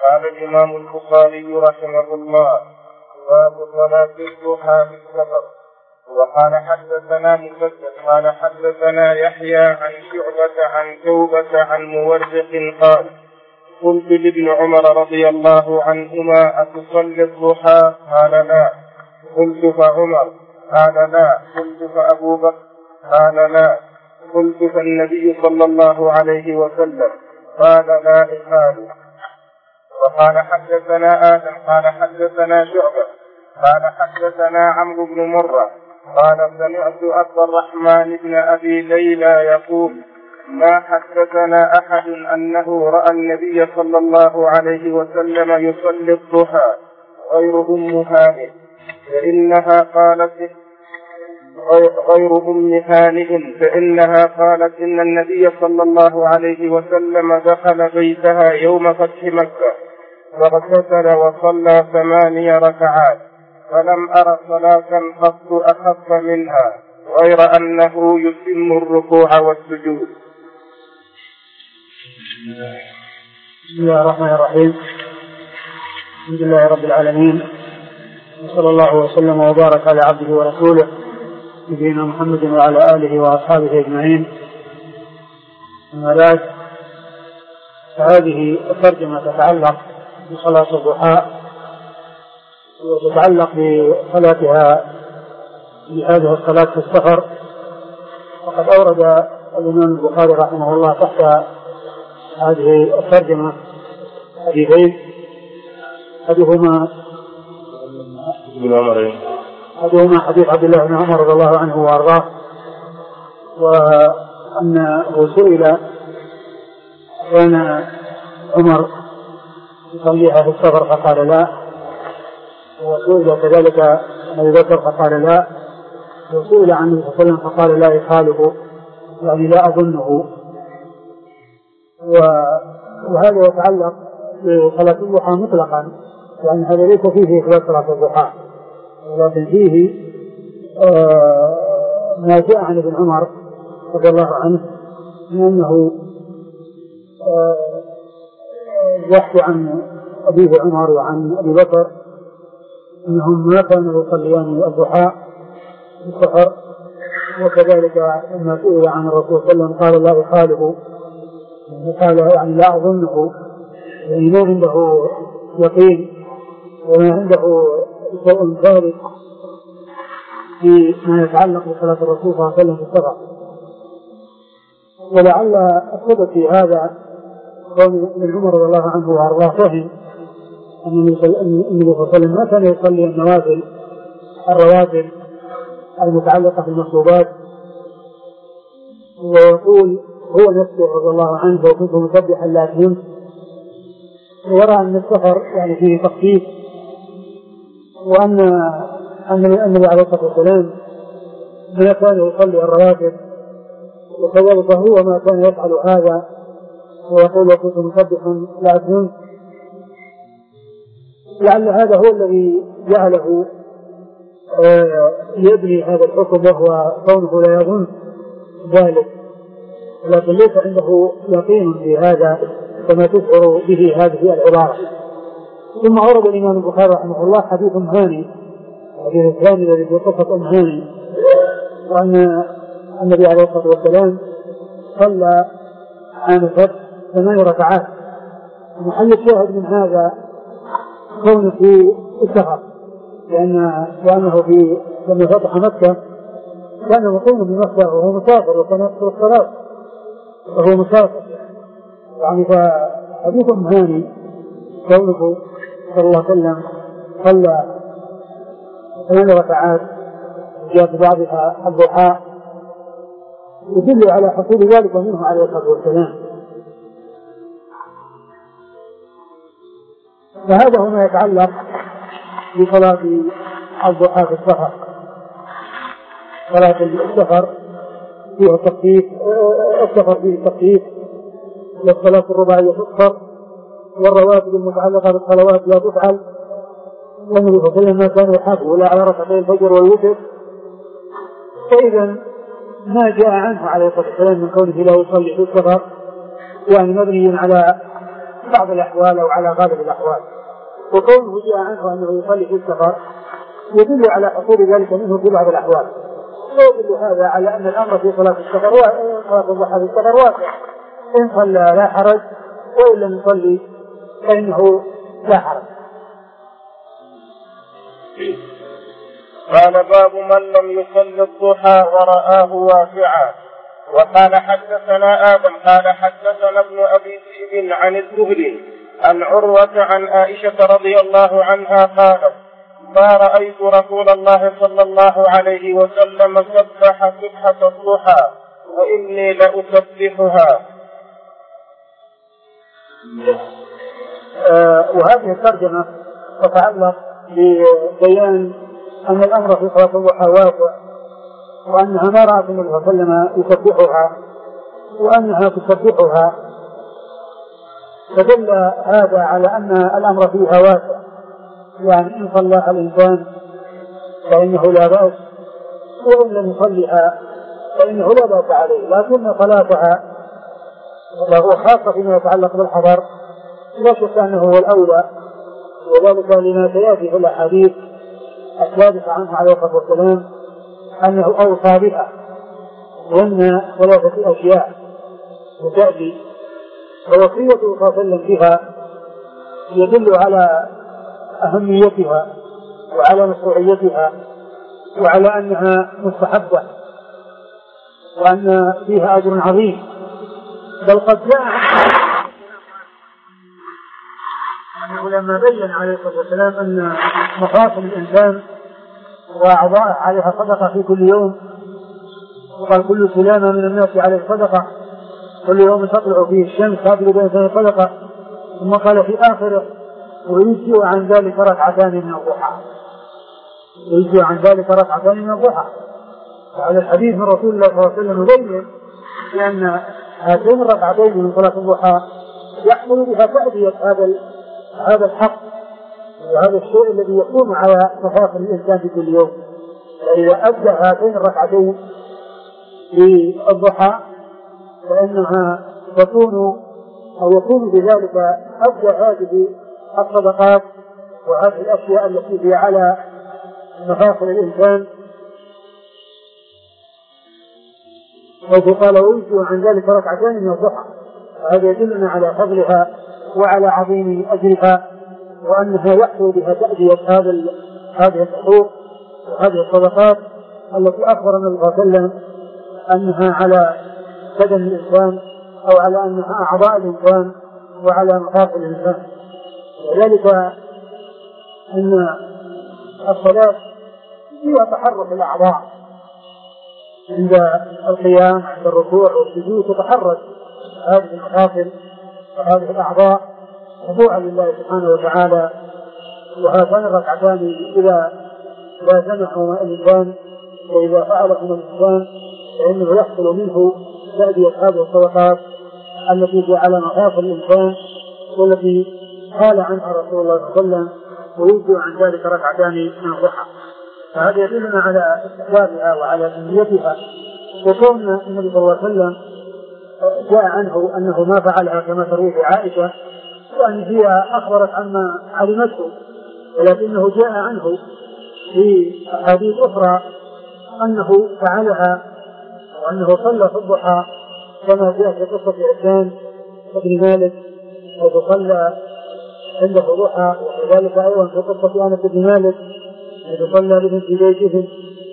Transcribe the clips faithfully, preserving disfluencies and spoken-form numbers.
قال الإمام البخاري رحمه الله: باب صلاة الضحى في السفر. وقال حدثنا مسدد قال حدثنا يحيى عن شعبة عن توبة عن مورق قال: قلت لابن عمر رضي الله عنهما: أتصلي الضحى؟ قال: لا. قلت: فعمر؟ قال: لا. قلت: فأبو بكر؟ قال: لا. قلت: فالنبي صلى الله عليه وسلم؟ قال: لا إخال. وقال حدثنا آدم قال حدثنا شعبة قال حدثنا عمرو بن مرة قال: سمعت عبد الرحمن بن أبي ليلى يقول: ما حدثنا أحد أنه رأى النبي صلى الله عليه وسلم يصلي الضحى غير أم هانئ، فإنها قالت غير أم هانئ فإنها قالت: إن النبي صلى الله عليه وسلم دخل بيتها يوم فتح مكة فاغتسل وصلى ثماني ركعات، فلم أر صلاة قط أخف منها غير أنه يتم الركوع والسجود. بسم الله الرحمن الرحيم. الحمد لله رب العالمين، وصلى الله وسلم وبارك على عبده ورسوله نبينا محمد وعلى آله وأصحابه أجمعين. أما بعد، فهذه الترجمة تتعلق بصلاة الضحى وتتعلق بصلاتها بهذه الصلاة في السفر. وقد أورد الإمام البخاري رحمه الله تحت هذه الترجمة حديثين، أحدهما أحدهما حديث عبد الله بن عمر رضي الله عنه وأرضاه، وأنه سئل: كان عمر يصليها في السفر؟ فقال: لا. وسئل كذلك أبي بكر فقال: لا. وسئل عن النبي صلى الله عليه وسلم فقال: لا يخالف، يعني لا أظنه. وهذا يتعلق بصلاة الضحى مطلقا، يعني هذا ليس فيه إثبات صلاة الضحى، ولكن فيه آه ما جاء عن ابن عمر رضي الله عنه من أنه آه يحكي عن أبيه عمر وعن أبي بكر أنهم ما كانوا يصليان الضحى في السفر. وكذلك لما سئل عن الرسول صلى الله عليه وسلم قال: لا يخالف، قال يعني لا أظنه، يعني ما عنده يقين وما عنده شيء ثابت فيما يتعلق بصلاة الرسول صلى الله عليه وسلم في السفر. ولعل السبب في هذا قول ابن عمر رضي الله عنه وارضاه فهم ان النبي صلى الله عليه وسلم ما كان يصلي النوافل الرواتب المتعلقة بالمطلوبات، ويقول هو نفسه رضي الله عنه: وكنت مسبحا لا أتممت. ويرى أن السفر يعني فيه تخفيف، وأن النبي عليه الصلاة والسلام ما كان يصلي الرواتب، وكذلك هو ما كان يفعل هذا ويقول: وكنت مسبحا لا أتممت. لعل هذا هو الذي جعله يبني هذا الحكم، وهو كونه لا يظن ذلك، لكن ليس عنده يقين في هذا كما تشعر به هذه العبارة. ثم أورد الإمام البخاري رحمه الله حديث هاني، حديث الثاني الذي في قصة أم هاني، وأن النبي عليه الصلاة والسلام صلى عام الفتح ثمان ركعات. محل الشاهد من هذا كونه في السفر، لأن وأنه في لما فتح مكة كان مقيما بمكة وهو مسافر، وكان يقصر الصلاة وهو مسافر، يعني فحديث أم هاني كونه صلى الله عليه وسلم صلى ثمان ركعات جاء في بعضها الضحى يدل على حصول ذلك منه عليه الصلاة والسلام. فهذا هنا يتعلق بصلاة الضحى في السفر. صلاة السفر فيها التخفيف، السفر فيه التخفيف، والصلاة الرباعية تكثر، والرواتب المتعلقة بالصلوات لا تفعل. والنبي صلى الله عليه وسلم ما كان يحافظ ولا على ركعتي الفجر والوتر. فإذا ما جاء عنه عليه الصلاة والسلام من كونه لا يصلي في السفر يعني مبني على بعض الأحوال أو على غالب الأحوال. وكونه جاء عنه أنه يصلي في السفر يدل على حصول ذلك منه في بعض الأحوال، ويدل هذا على أن الأمر في صلاة السفر وصلاة الضحى في السفر واسع، إن صلى لا حرج وإن لم يصلي فإنه لا حرج. قال باب من لم يصل الضحى ورآه واسعا. وقال حدثنا آدم قال حدثنا ابن أبي ذئب عن الزهري عن عروة عن عائشة رضي الله عنها قالت ما رأيت رسول الله صلى الله عليه وسلم سبح سبحة الضحى وإني لأسبحها. آه وهذه الترجمة تتعلق ببيان أن الأمر في صلاة الضحى واسع، وأنها ما رأت النبي صلى الله عليه وسلم يسبحها وأنها تسبحها، فدل هذا على أن الأمر فيها واسع، يعني إن صلى الإنسان فإنه لا بأس، وإن لم يصلها فإنه لا بأس عليه، لكن صلاتها وهو خاصة فيما يتعلق بالحضر لا شك أنه هو الأولى، وذلك لما سيأتي في الأحاديث الثابتة عنه عليه الصلاة والسلام أنه أوصى بها، وأن ثلاثة أشياء وتأتي، ووصيته صلى الله عليه وسلم بها يدل على أهميتها وعلى مشروعيتها وعلى أنها مستحبة وأن فيها أجر عظيم. بل قد جاء أنه لما بين عليه الصلاة والسلام أن مفاصل الإنسان وأعضاءه عليها صدقة في كل يوم، وقال كل سلامة من الناس عليه صدقة، كل يوم تطلع فيه الشمس هذه بين صدقة، ثم قال في آخره ويجزئ عن ذلك ركعتان من الضحى، ويجزئ عن ذلك ركعتان من الضحى. وهذا الحديث من رسول الله صلى الله عليه وسلم يبين بأن هاتين الركعتين من صلاة الضحى يحمل بها تأدية هذا هذا الحق وهذا الشيء الذي يقوم على مفاصل الإنسان في كل يوم. فإذا أدى هاتين الركعتين في الضحى فإنها تكون أو يكون بذلك أدى هذه الصدقات وهذه الأشياء التي هي على مفاصل الإنسان. حيث قال ويجزئ عن ذلك ركعتان من الضحى، هذا يدلنا على فضلها وعلى عظيم أجرها، وأنها يحصل بها تأدية هذا هذه الحقوق وهذه الصدقات التي أخبر النبي صلى الله عليه وسلم أنها على بدن الإنسان أو على أنها أعضاء الإنسان وعلى مفاصل الإنسان. وذلك أن الصلاة فيها تحرك الأعضاء عند القيام عند الركوع والسجود، تتحرك هذه المفاصل وهذه الأعضاء خضوعا لله سبحانه وتعالى. وهاتان الركعتان إذا لازمهما الإنسان وإذا فعلهما الإنسان فإنه يحصل منه تأدية هذه الصدقات التي هي على مفاصل الإنسان والتي قال عنها رسول الله صلى الله عليه وسلم ويجزئ عن ذلك ركعتان من الضحى. فهذا يدلنا على استحبابها وعلى أهميتها. وكون النبي صلى الله عليه وسلم جاء عنه أنه ما فعلها كما تروي عائشة، وأن هي أخبرت عما علمته، ولكنه جاء عنه في أحاديث أخرى أنه فعلها وأنه صلى في الضحى كما جاء في قصة عثمان بن مالك حيث صلى عنده ضحى، وكذلك أيضا في قصة أنس بن مالك حيث صلى بهم في بيتهم.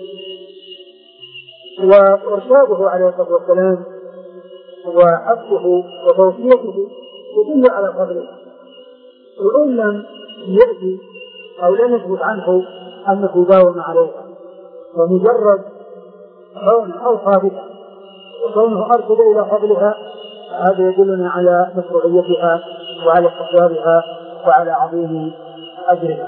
وإرشاده عليه الصلاة والسلام وحثه وتوصيته يدل على فضله، وإن لم يأتي أو لم يثبت عنه أنه داوم عليها، ومجرد كون أوصى بها وكونه أرشد إلى فضلها هذا يدلنا على مشروعيتها وعلى استحبابها وعلى عظيم أجرها.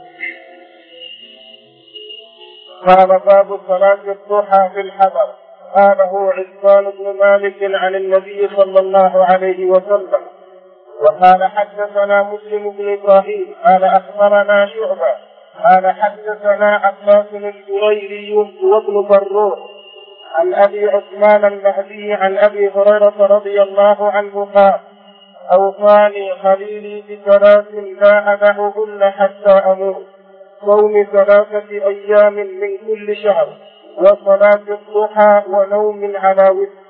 قال باب صلاة الضحى في الحضر. قاله عثمان بن مالك عن النبي صلى الله عليه وسلم. وقال حدثنا مسلم بن إبراهيم قال أخبرنا شعبة قال حدثنا عباس الجريري وابن فروخ عن أبي عثمان النهدي عن أبي هريرة رضي الله عنه قال أوصاني خليلي بثلاث لا أدعهن حتى أموت: صوم ثلاثة أيام من كل شهر، وصلاة الضحى، ونوم على وتر.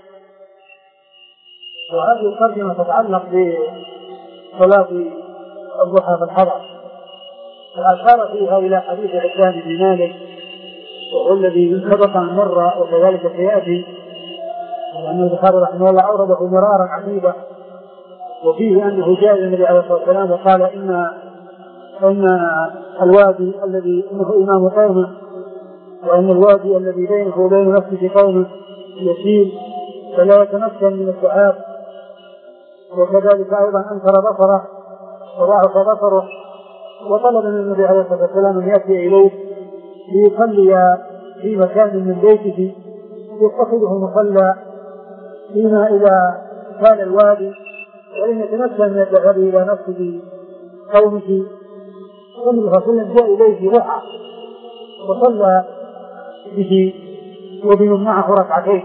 وهذه الترجمة تتعلق بصلاة الضحى في الحضر، فأشار فيها إلى حديث عثمان بن مالك وهو الذي سبق أن مر وكذلك سيأتي، لأن البخاري رحمه الله أورده مرارا عديدة، وفيه أنه جاء النبي عليه الصلاة والسلام وقال إن إن الوادي الذي إنه إمام قومه، وأن الوادي الذي بينه وبين نفسه قومه يسير فلا يتمكن من الدعاء، وكذلك أيضا أنكر بصره وضعف بصره، وطلب من النبي عليه الصلاة والسلام أن يأتي إليه ليصلي في مكان من بيته يتخذه مصلى، فيما إذا كان الوادي وإن يتمكن من الذهاب إلى مسجد قومه. النبي صلى الله عليه وسلم جاء إليه في ضحى وصلى به وبمن معه ركعتين،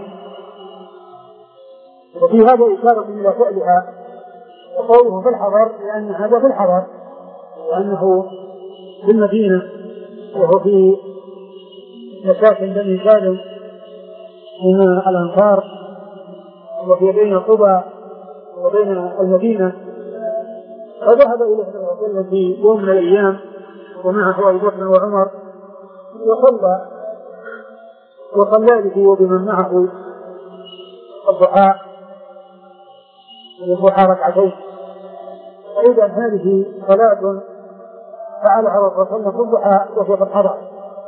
وفي هذا إشارة إلى فعلها وقوله في الحضر، لأن هذا في الحضر وأنه في المدينة وهو في مساكن بني سالم من الأنصار، وفي بين قبى وبين المدينة، فذهب إليه صلى الله عليه وسلم في يوم من الأيام ومعه أبو بكر وعمر وصلى وصلى به وبمن معه الضحى والضحى ركعتين. فإذا هذه صلاة فعلها الرسول صلى الله عليه وسلم في الضحى وهي في الحضر.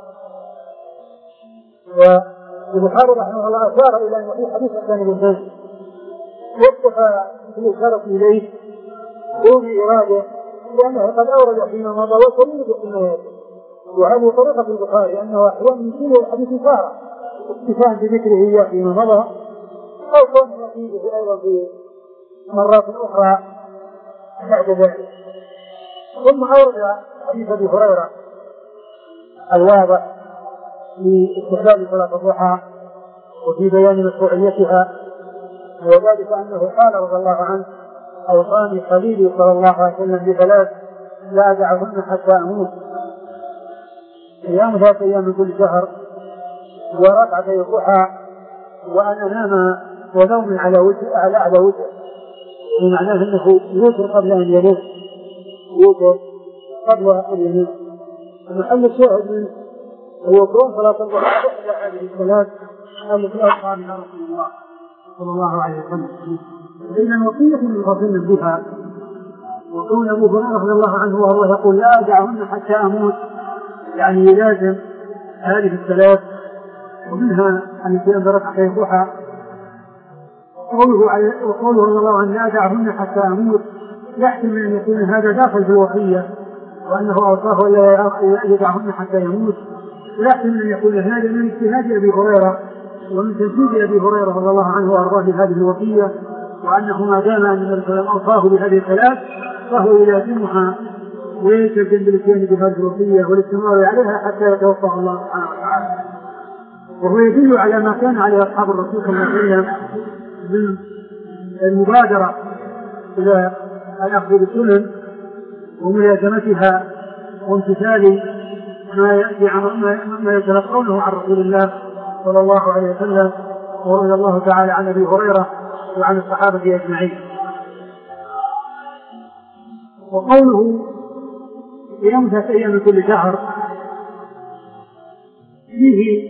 والبخاري رحمه الله أشار إلى أن في حديث الثاني بن زيد واتفى في الإشارة إليه دون إرادة، لأنه قد أورد فيما مضى وسلم فيما يأتي، وهذه طريقة البخاري أنه أحيانا يشير الحديث إشارة اكتفاء بذكره فيما مضى، أو كون يأتيه أيضا في مرات أخرى بعد ذلك. ثم أورد حديث أبي هريرة الواضح في استحباب صلاة الضحى وفي بيان مشروعيتها، وذلك أنه قال رضي الله عنه: أوصاني خليلي صلى الله عليه وسلم بثلاث لا أدعهن حتى أموت: صيام ثلاثة أيام من كل شهر، وركعتي الضحى، وأن أنام ونوم على وجه على على وجه، بمعناه أنه يوتر قبل أن يموت، يوتر قبل أن يموت. محل الشاهد منه هو كون صلاة الضحى إحدى هذه الصلاة التي أوصى بها رسول الله صلى الله عليه وسلم. إذن وصية من بها، وكون أبو هريرة رضي الله عنه وهو يقول: لا أدعهن حتى أموت، يعني يلازم هذه الثلاث، ومنها التي أنذرت ركعتي الضحى. وقوله رضي الله عنه: لا أدعهن حتى أموت، يحتمل أن يكون هذا داخل في الوصية، وأنه أوصاه لا يدعهن حتى يموت، ويحتمل أن يكون هذا من اجتهاد أبي هريرة ومن تنفيذ أبي هريرة رضي الله عنه وأرضاه هذه الوصية، وأنه ما دام أن النبي صلى الله عليه وسلم أوصاه بهذه الثلاث فهو يلازمها ويلتزم بالاتيان بهذه الوصية والاستمرار عليها حتى يتوفاه الله سبحانه وتعالى. وهو يدل على ما كان عليه أصحاب الرسول صلى الله عليه وسلم من المبادرة إلى الأخذ بالسنن وملازمتها وامتثال ما يأتي عن ما يتلقونه عن رسول الله صلى الله عليه وسلم، ورضي الله تعالى عن أبي هريرة وعن الصحابة أجمعين. وقوله صيام ثلاثة أيام من كل شهر فيه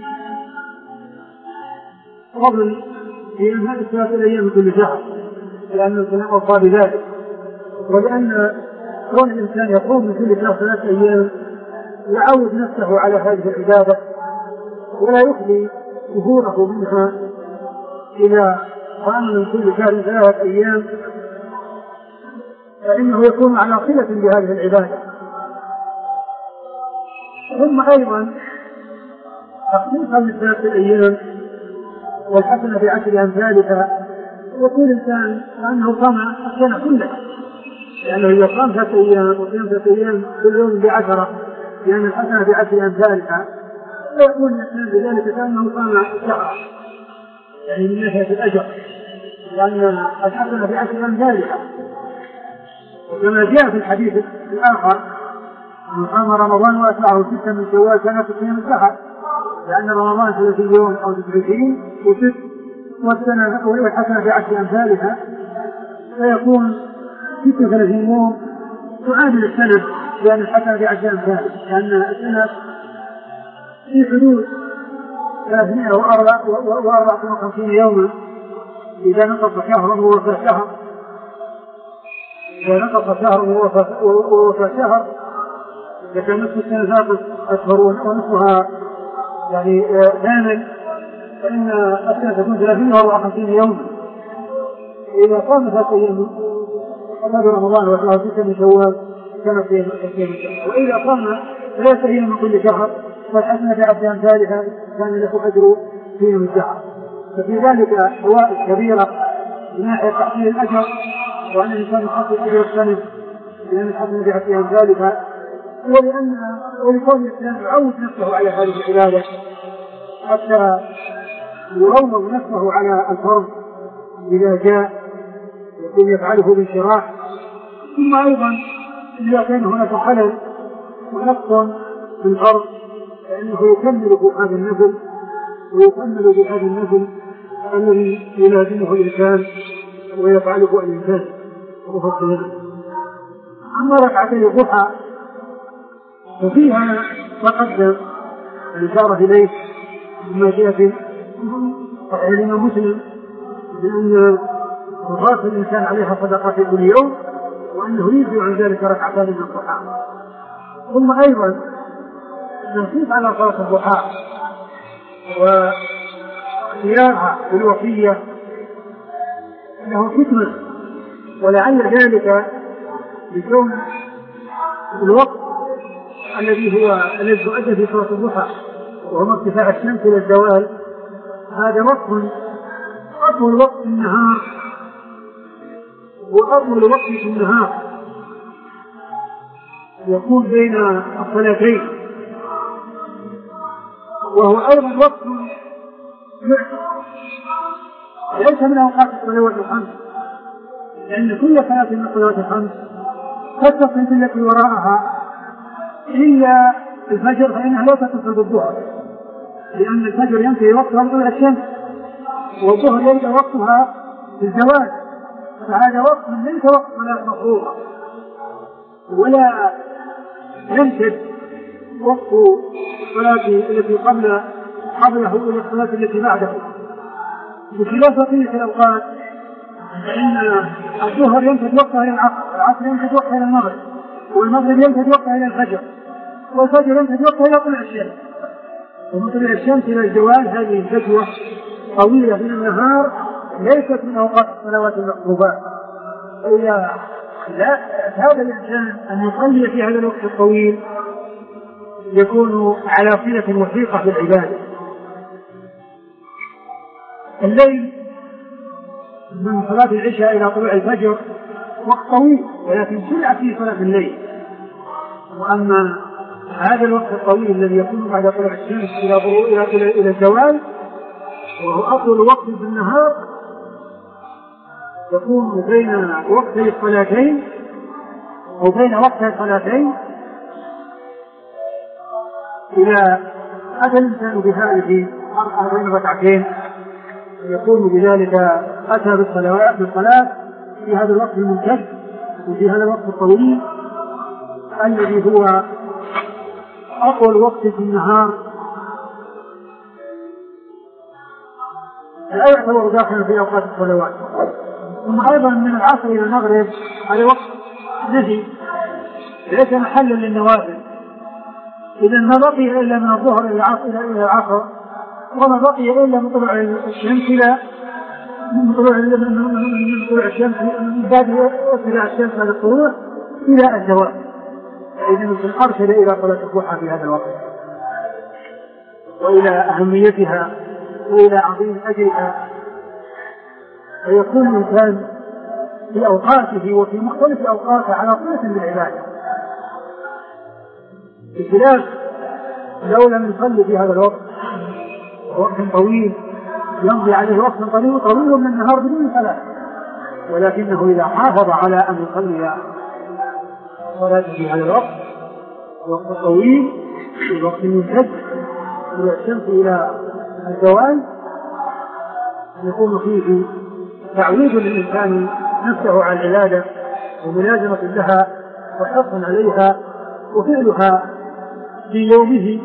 فضل صيام هذه الثلاثة أيام من كل شهر، لأن الإسلام أوصى بذلك، ولأن كون الإنسان يقوم من كل شهر ثلاثة أيام يعود نفسه على هذه العبادة ولا يخلي ظهوره منها إلى قام من كل شهر ثلاثة أيام، فإنه يكون على صلة بهذه العبادة. ثم أيضا تخصيصا لثلاثة أيام والحسنة بعشر أمثالها، يكون الإنسان كأنه قام السنة كلها، لأنه إذا قام ثلاثة أيام وقام ثلاثة أيام كل يوم بعشرة يعني الحسنة بعشر أمثالها، ويكون الإنسان بذلك كأنه قام الشهر، يعني من ناحية الأجر، لأن الحسنة بعشر أمثالها وكما جاء في الحديث الآخر من قام رمضان وأتبعه ستة من شوال كان في صيام الدهر، لأن رمضان ثلاثين يوم أو تسعين وست والسنة والحسنة بعشر أمثالها، فيكون ستة وثلاثين يوم تعادل السنة، لأن الحسنة بعشر أمثالها، لأن السنة في حدود ثلاثمائة وأربعة وخمسين يوما. إذا نقص شهر ووفى شهر إذا نقص شهر ووفى شهر فكان نصف السنة ناقص أشهر ونصفها يعني كامل، فإن السنة تكون ثلاثين وأربعة وخمسين يوما. إذا قام ثلاثة أيام قبل رمضان وشهر ستة من شوال كانت في الشهر، وإذا قام ثلاثة أيام من كل شهر فالحسنة بعشر أمثالها كان له أجر في يوم الشهر. ففي ذلك فوائد كبيرة من ناحية تحصيل الأجر، وأن الإنسان يحصل أجر السنة لأن الحسنة بعشر أمثالها، ولأن ولكون الإنسان يعود نفسه على هذه العبادة حتى يروض نفسه على الفرض إذا جاء يكون يفعله بانشراح. ثم أيضا إذا كان هناك خلل ونقص في الفرض فإنه يكمل هذا النفل ويكمل بهذا النفل الذي يلازمه الإنسان ويفعله الإنسان وفقه. أما ركعتي الضحى ففيها تقدم الإشارة إليه بما جاء في صحيح الإمام مسلم بأن رأس الإنسان عليها صدقة في كل يوم، وأنه يجزي عن ذلك ركعتان من الضحى. ثم أيضا نصيب على صلاة الضحى واختيارها بالوصية له حكمة، ولعل ذلك بكون الوقت الذي هو الذي يؤدى في صلاة الضحى وهو ارتفاع الشمس إلى الزوال، هذا وقت أطول وقت في النهار، وأطول وقت في النهار يكون بين الصلاتين، وهو أيضا وقت ليس من أوقات الصلوات الخمس، لأن كل صلاة من الصلوات الخمس قد تصل التي وراءها إلا الفجر فإنها لا تتصل بالظهر، لأن الفجر ينتهي وقتها طلوع الشمس والظهر يبدأ وقتها بالزواج، فهذا وقت ليس وقت صلاة مفروضة، ولا يمتد وقت الصلاة التي قبل قبله إلى الصلاة التي بعده، بخلاف بقية الأوقات فإن الظهر يمتد وقتها إلى العصر، العصر يمتد وقتها إلى المغرب، والمغرب يمتد وقتها إلى الفجر، والفجر يمتد وقتها إلى طلوع الشمس، ومن طلوع الشمس إلى الزوال هذه الفتوى طويلة من النهار ليست من أوقات الصلوات المفروضات. إذا لا هذا الإنسان أن يصلي في هذا الوقت الطويل يكون على صلة وثيقة بالعبادة. الليل من صلاة العشاء إلى طلوع الفجر وقت طويل، ولكن شرع فيه صلاة الليل. وأما هذا الوقت الطويل الذي يكون بعد طلوع الشمس إلى إلى إلى الزوال وهو أطول وقت في النهار، يكون بين وقتي الصلاتين وبين وقتي الصلاتين إذا أتى الإنسان بهذه أربعين ركعتين يكون بذلك أتى بالصلاة بالصلاة في هذا الوقت الممتد وفي هذا الوقت الطويل الذي هو أطول وقت في النهار، لا يعتبر داخلا في أوقات الصلوات. ثم أيضا من العصر إلى المغرب هذا وقت نهي ليس محلا للنوافل، إذا ما بقي إلا من الظهر إلى العصر إلى العصر، وما بقي إلا من طلوع الشمس إلى من طلوع من طلوع الشمس من بعد طلوع الشمس هذا الطلوع إلى الزوال. إذا مثل أرشد إلى صلاة الضحى في هذا الوقت وإلى أهميتها وإلى عظيم أجرها، فيكون الإنسان في أوقاته وفي مختلف أوقاته على صلة بالعبادة، بخلاف لو لم يصلي في هذا الوقت وقت طويل يمضي عليه وقت طويل طويل من النهار بدون صلاة، ولكنه إذا حافظ على أن يصلي الصلاة في هذا الوقت وقت طويل في وقت ممتد من الشمس إلى الزوال يكون فيه تعويد للإنسان نفسه على العبادة وملازمة لها وحرص عليها وفعلها في يومه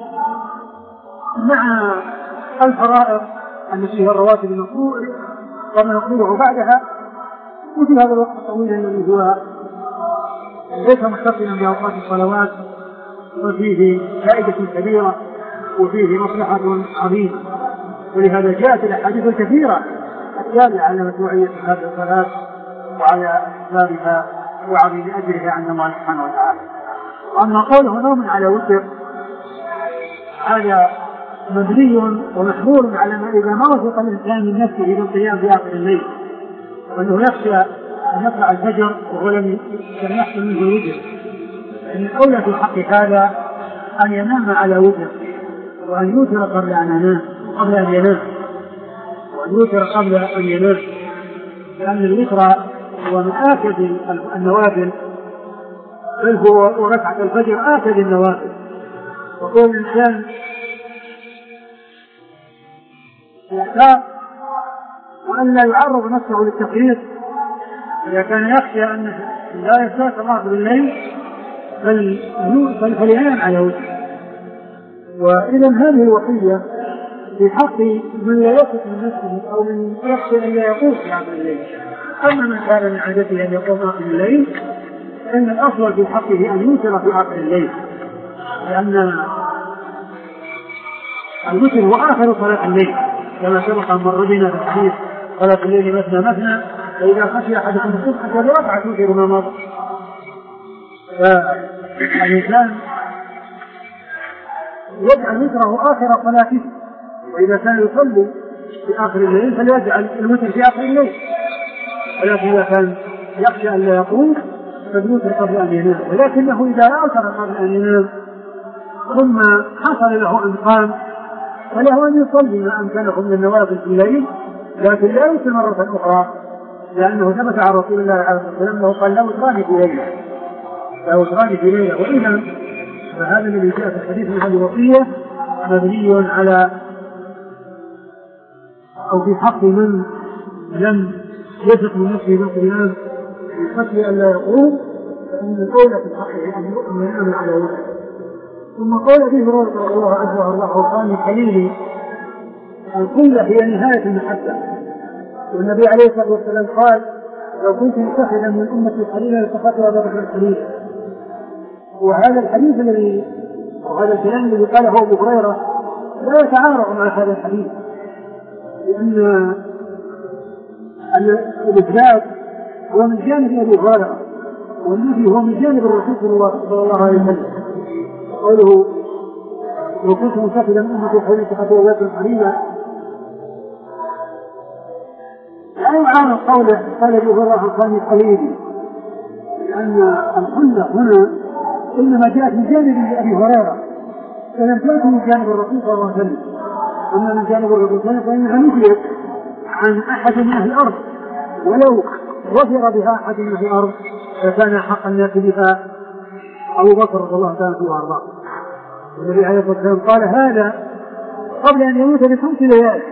مع الفرائض التي هي الرواتب المفروض وما يقوله بعدها. وفي هذا الوقت الطويل الذي هو ليس متصلا بأوقات الصلوات وفيه فائدة كبيرة وفيه مصلحة عظيمة. ولهذا جاءت الأحاديث الكثيرة الدالة على مشروعية هذه الصلاة وعلى أسبابها وعظيم أجرها عند الله سبحانه وتعالى. أما قوله نوم على وتر هذا مبني ومحمول على ما إذا ما وثق الإنسان من نفسه بالقيام في آخر الليل وأنه يخشى أن يطلع الفجر وهو لم يحصل منه الوتر، إن الأولى في حق هذا أن ينام على وتر وأن يوتر قبل أن ينام قبل أن ينام وأن يوتر قبل أن ينام، لأن الوتر هو من آكد النوافل بل هو وركعة الفجر آكد النوافل. وكل إنسان يحتاج وأن لا يعرض نفسه للتفريط إذا كان يخشى أن لا يساس الله بالليل فلينام على وجهه. وإذا هذه الوصية في حق من لا يثق من نفسه أو من يخشى أن لا يقوم في آخر الليل. أما من كان من عادته أن يقوم آخر الليل فإن الأفضل في حقه أن يوتر في آخر الليل، لأن الوتر هو آخر صلاة الليل كما سبق أن مر بنا في الحديث صلاة الليل مثنى مثنى فإذا خشي أحدكم الصبح فليركع توتر ما مضى. فالإنسان يجعل وتره آخر صلاته، وإذا كان يصلي في آخر الليل فليجعل الوتر في آخر الليل، ولكن إذا كان يخشى أن لا يقوم فليوتر قبل أن ينام. ولكنه إذا أوتر قبل أن ينام ثم حصل له أن قام فله أن يصلي ما أمكنه من النوافل في الليل، لكن لا يوتر مرة أخرى، لأنه ثبت عن رسول الله عليه الصلاة والسلام أنه قال لا وتران في ليلة لا وتران في ليلة. وإذا فهذا الذي جاء في الحديث من هذه الوصية مبني على أو في حق من لم يثق من نفسه بالقيام في خشية أن لا يقوم، فإن الأولى في حقه أن يؤمن على وجهه. ثم قال به رضي الله عنه وارضاه قال خليلي الخلة هي نهاية المحبة. والنبي عليه الصلاة والسلام قال لو كنت متخذا من أمتي خليلا لاتخذت أبا بكر خليلا. وهذا الحديث الذي وهذا الكلام الذي قاله أبو هريرة لا يتعارض مع هذا الحديث، لأن الإثبات هو من جانب أبي هريرة والنفي هو من جانب الرسول صلى الله عليه وسلم. قوله لو كنت متخذا من أمتي خليلا لاتخذت أبا بكر خليلا لا يعارض قوله قال أبو هريرة كان خليلي، لأن الخلة هنا إنما جاءت من جانب أبي هريرة فلم تأتي من جانب الرسول صلى الله عليه وسلم. أما من جانب الرسول صلى الله عليه وسلم فإنها نفيت عن أحد من أهل الأرض، ولو ظفر بها أحد من أهل الأرض فكان حق الناس بها أبو بكر رضي الله تعالى عنه وأرضاه. النبي عليه الصلاة والسلام قال هذا قبل أن يموت بخمس ليال،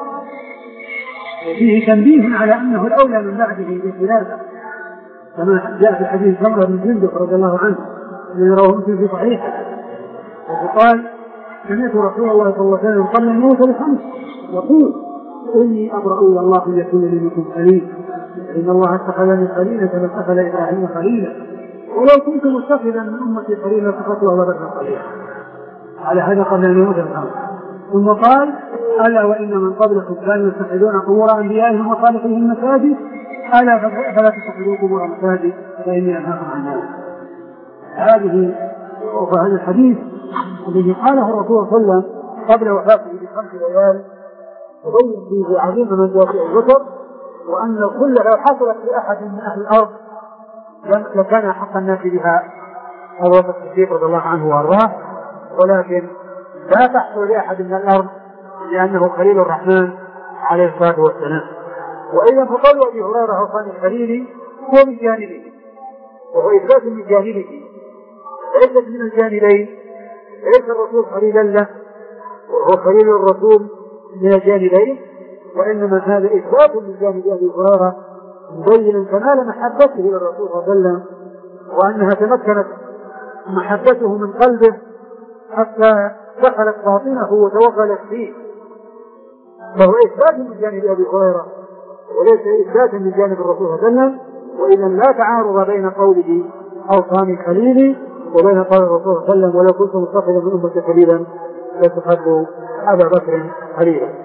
وفيه تنبيه على أنه الأولى من بعده بخلافه كما جاء في حديث سمرة بن جندب رضي الله عنه الذي رواه مسلم في صحيحه، وقال سمعت رسول الله صلى الله عليه وسلم قبل أن يموت بخمس يقول إني أبرأ إلى الله أن يكون لي منكم خليل، إن الله اتخذني خليلا كما اتخذ إبراهيم خليلا، ولو كنت متخذا من أمتي خليلا لاتخذت أبا بكر خليلا. على هذا قبل أن يموت بخمس. ثم قال ألا وإن من قبلكم كانوا يتخذون قبور أنبيائهم وصالحهم مساجد ألا فلا تتخذوا قبور مساجد فإني أنهاكم عن ذلك. هذه وهذا الحديث الذي قاله الرسول صلى الله عليه وسلم قبل وفاته بخمس ليال يبين فيه عظيم من جاء الوتر، وأن الخلة لو حصلت لأحد من أهل الأرض لكان حق الناس بها أبو بكر الصديق رضي الله عنه وأرضاه، ولكن لا تحصل لأحد من الأرض لأنه خليل الرحمن عليه الصلاة والسلام. وإذا فقال أبي هريرة وصاني خليلي هو من جانبه، وهو إثبات من جانبه ليست من الجانبين، ليس الرسول خليلا له وهو خليل الرسول من الجانبين، وإنما هذا إثبات من جانب أبي هريرة مبين كمال محبته للرسول صلى الله عليه وسلم، وأنها تمكنت محبته من قلبه حتى دخلت باطنه وتوغلت فيه، فهو إثبات من جانب أبي هريرة وليس إثبات من جانب الرسول صلى الله عليه وسلم. وإذا لا تعارض بين قوله أوصاني خليلي وبين قول الرسول صلى الله عليه وسلم ولو كنت متخذا من أمة خليلا لاتخذت أبا بكر خليلا.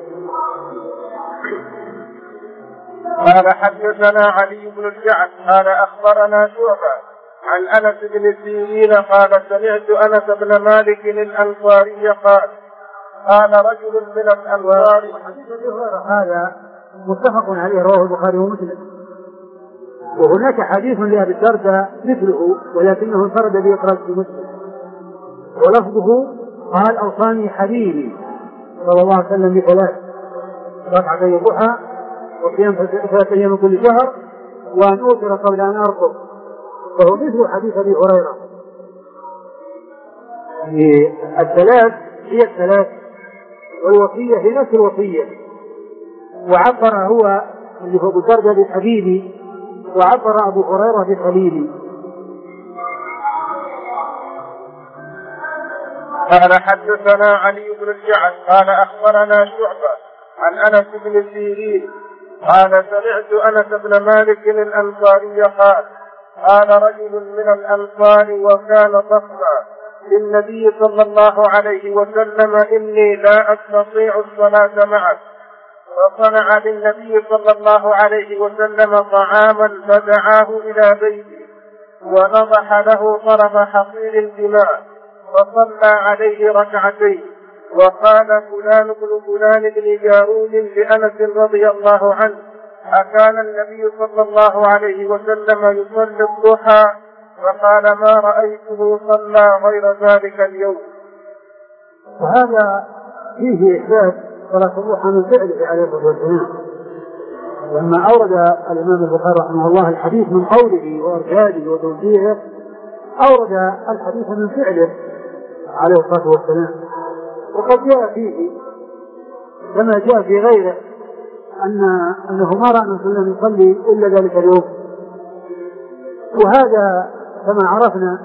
قال حدثنا علي بن الجعد قال أخبرنا شعبة عن أنس بن سيرين قال سمعت أنس بن مالك الأنصاري قال قال رجل من الأنصار. هذا متفق عليه رواه البخاري ومسلم. وهناك حديث لأبي الدرداء مثله ولكنه انفرد بإخراج في مسلم، ولفظه قال أوصاني حبيبي صلى الله عليه وسلم بثلاث ركعتي الضحى وصيام ثلاثة أيام كل شهر وأن أوتر قبل أن أرقد، فهو مثل حديث أبي هريرة. الثلاث هي الثلاث والوصية هي نفس الوصية، وعبر هو اللي هو أبو الدرداء بحبيبي وعبر أبو هريرة بخليلي. قال حدثنا علي بن الجعد قال أخبرنا شعبة عن أنس بن سيرين قال سمعت أنس بن مالك الأنصاري قال قال رجل من الأنصار وكان ضخما للنبي صلى الله عليه وسلم إني لا أستطيع الصلاة معك، فصنع للنبي صلى الله عليه وسلم طعاما فدعاه إلى بيته ونضح له طرف حصير الدماء فصلى عليه ركعتين، وقال فلان بن فلان بن جارود لأنس رضي الله عنه أكان النبي صلى الله عليه وسلم يصلي الضحى؟ فقال ما رأيته صلى غير ذلك اليوم. وهذا فيه إثبات صلاة الضحى من فعله عليه الصلاة والسلام. لما أورد الإمام البخاري رحمه الله الحديث من قوله وإرشاده وتوجيهه أورد الحديث من فعله عليه الصلاة والسلام، وقد جاء فيه كما جاء في غيره أن أنه ما رأى النبي صلى الله عليه وسلم يصلي إلا ذلك اليوم، وهذا كما عرفنا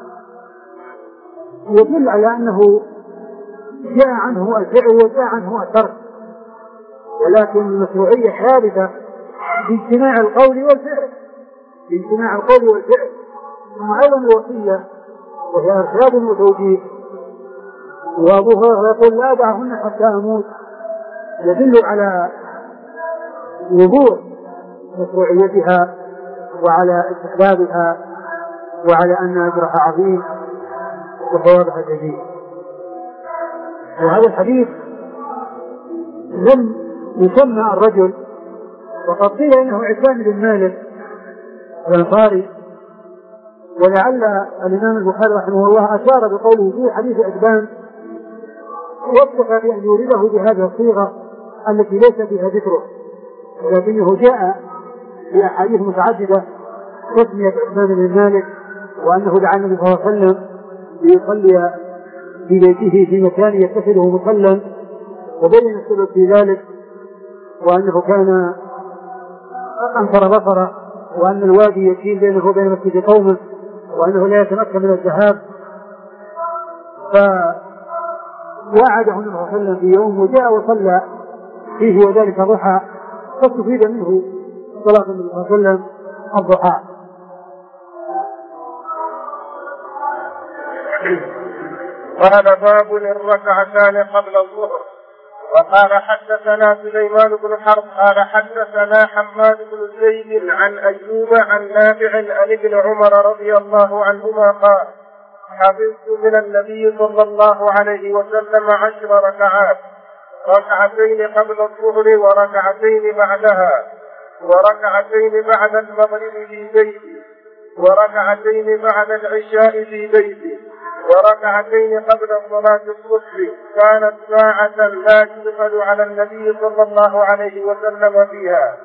يدل على أنه جاء عنه الفعل وجاء عنه الترك، ولكن المشروعية حادثة باجتماع القول والفعل باجتماع القول والفعل ثم أيضا الوصية وهي إرشاد وتوجيه. وأبو هريرة يقول لا أدعهن حتى أموت، يدل على وضوح مشروعيتها وعلى استحبابها وعلى أن أجرها عظيم وثوابها جزيل. وهذا الحديث لم يسمى الرجل، وقد قيل إنه عثمان بن مالك الأنصاري، ولعل الإمام البخاري رحمه الله أشار بقوله في حديث عثمان ووفق بأن يورده بهذه الصيغة التي ليس فيها ذكره، لكنه جاء في أحاديث متعددة تسمية عثمان بن مالك وأنه دعا النبي صلى الله عليه وسلم ليصلي في بيته في مكان يتخذه مصلى، وبين السبب في ذلك وأنه كان أنصر بصره وأن الوادي يكين بينه وبين مسجد قومه وأنه لا يتمكن من الذهاب، فوعده النبي صلى الله عليه وسلم في يوم وجاء وصلى فيه وذلك ضحى، فاستفيد منه صلاة النبي صلى الله عليه وسلم الضحى. قال باب الركعتان قبل الظهر. وقال حدثنا سليمان بن حرب قال حدثنا حماد بن زيد عن أيوب عن نافع عن ابن عمر رضي الله عنهما قال حفظت من النبي صلى الله عليه وسلم عشر ركعات، ركعتين قبل الظهر وركعتين بعدها وركعتين بعد المغرب في بيتي وركعتين بعد العشاء في بيتي وركعتين قبل صلاة الصبح، كانت ساعة لا تدخل على النبي صلى الله عليه وسلم فيها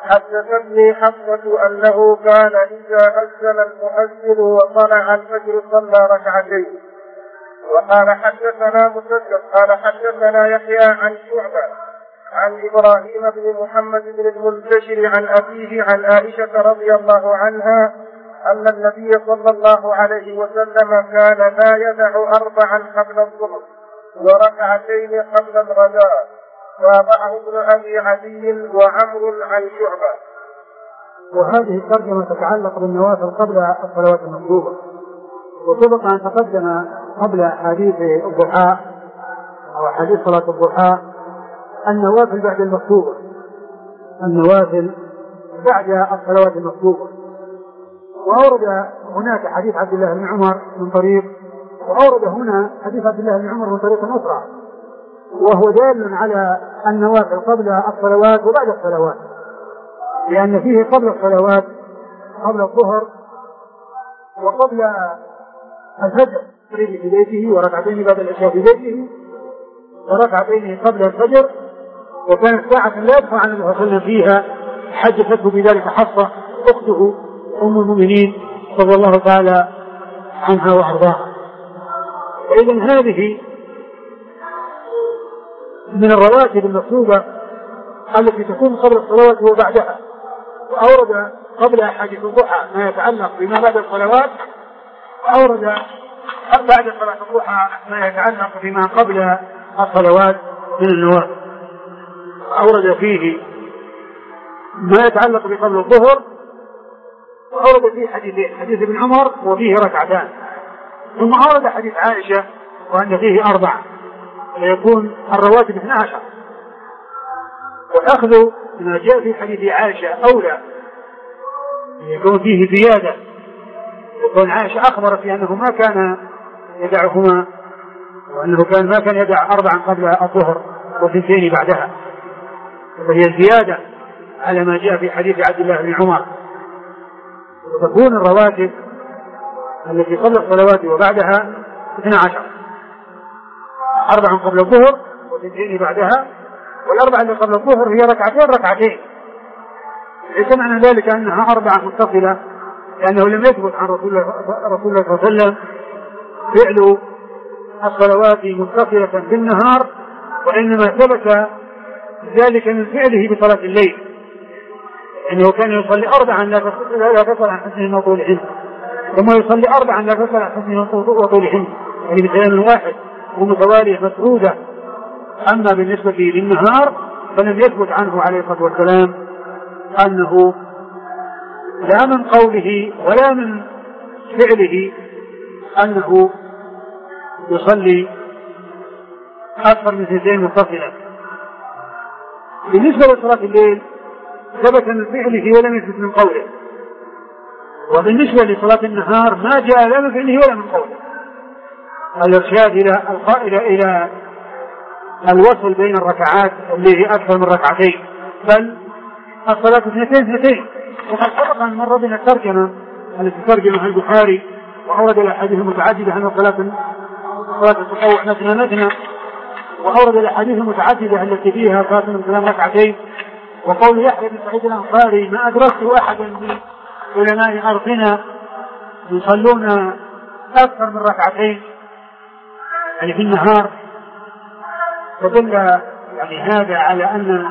حدثتني حفصة أنه كان إذا أذن المؤذن وطلع الفجر صلى ركعتين. وقال حدثنا مسدد قال حدثنا يحيى عن شعبة عن إبراهيم بن محمد بن المنتشر عن أبيه عن عائشة رضي الله عنها أن النبي صلى الله عليه وسلم كان لا يدع أربعا قبل الظهر وركعتين قبل الغداء. تابعه ابن أبي عدي وعمر عن شعبة. وهذه الترجمة تتعلق بالنوافل قبل الصلوات المكتوبة. وسبق أن تقدم قبل حديث الضحى أو حديث صلاة الضحى النوافل بعد المكتوبة، النوافل بعد الصلوات المكتوبة. وأورد هناك حديث عبد الله بن عمر من طريق، وأورد هنا حديث عبد الله بن عمر من طريق أخرى، وهو دال على النوافل قبل الصلوات وبعد الصلوات، لأن فيه قبل الصلوات قبل الظهر وقبل الفجر في بيته، وركعتين بعد العشاء في بيته، وركعتين قبل الفجر. وكانت ساعة لا يدفع عن النبي صلى الله عليه وسلم فيها، حدثته بذلك حفصة أخته أم المؤمنين رضي الله تعالى عنها وأرضاها. وإذن هذه من الرواتب المكتوبة التي تكون قبل الصلوات وبعدها. وأورد قبل حديث الضحى ما يتعلق بما بعد الصلوات، وأورد بعد صلاة الضحى ما يتعلق بما قبل الصلوات من النوافل. أورد فيه ما يتعلق بقبل الظهر، وأورد فيه حديث حديث ابن عمر وفيه ركعتان، ثم أورد حديث عائشة وأن فيه أربعة، فيكون الرواتب اثنا عشر. والأخذ ما جاء في حديث عائشة أولى، يكون فيه زيادة، يكون عائشة أخبرت بأنه ما كان يدعهما، وأنه كان ما كان يدع أربعا قبل الظهر وثنتين بعدها، وهي زيادة على ما جاء في حديث عبد الله بن عمر. وتكون الرواتب التي قبل الصلوات وبعدها اثنا عشر، أربع قبل الظهر وثنتين بعدها، والأربعة اللي قبل الظهر هي ركعتين ركعتين. ليس معنى ذلك أنها أربعة متصلة، لأنه لم يثبت عن رسول الله صلى الله عليه وسلم فعل الصلوات متصلة بالنهار، وإنما ثبت ذلك من فعله بصلاة الليل، أنه كان يصلي أربعا لا تصل عن حسن وطولهن، ثم يصلي أربعا لا تصل عن حسن وطولهن، يعني بكلام واحد ومتوالية مسعودة. أما بالنسبة للنهار فلم يثبت عنه عليه الصلاة والسلام أنه لا من قوله ولا من فعله أنه يصلي أكثر من اثنتين متصلة. بالنسبة لصلاة الليل ثبت من فعله ولم يثبت من قوله، وبالنسبة لصلاة النهار ما جاء لا من فعله ولا من قوله. الإرشاد إلى القائل إلى الوصل بين الركعات اللي هي أكثر من ركعتين، بل الصلاة اثنتين اثنتين. وقد سبق أن مر بنا الترجمة التي ترجمها البخاري وأورد الأحاديث المتعددة عن صلاة صلاة التطوع مثنى مثنى، وأورد الأحاديث المتعددة التي فيها صلاة من ثلاث ركعتين. وقول يحيى بن سعيد الأنصاري ما أدركت أحدا من علماء أرضنا يصلون أكثر من ركعتين يعني في النهار، فدل يعني هذا على أن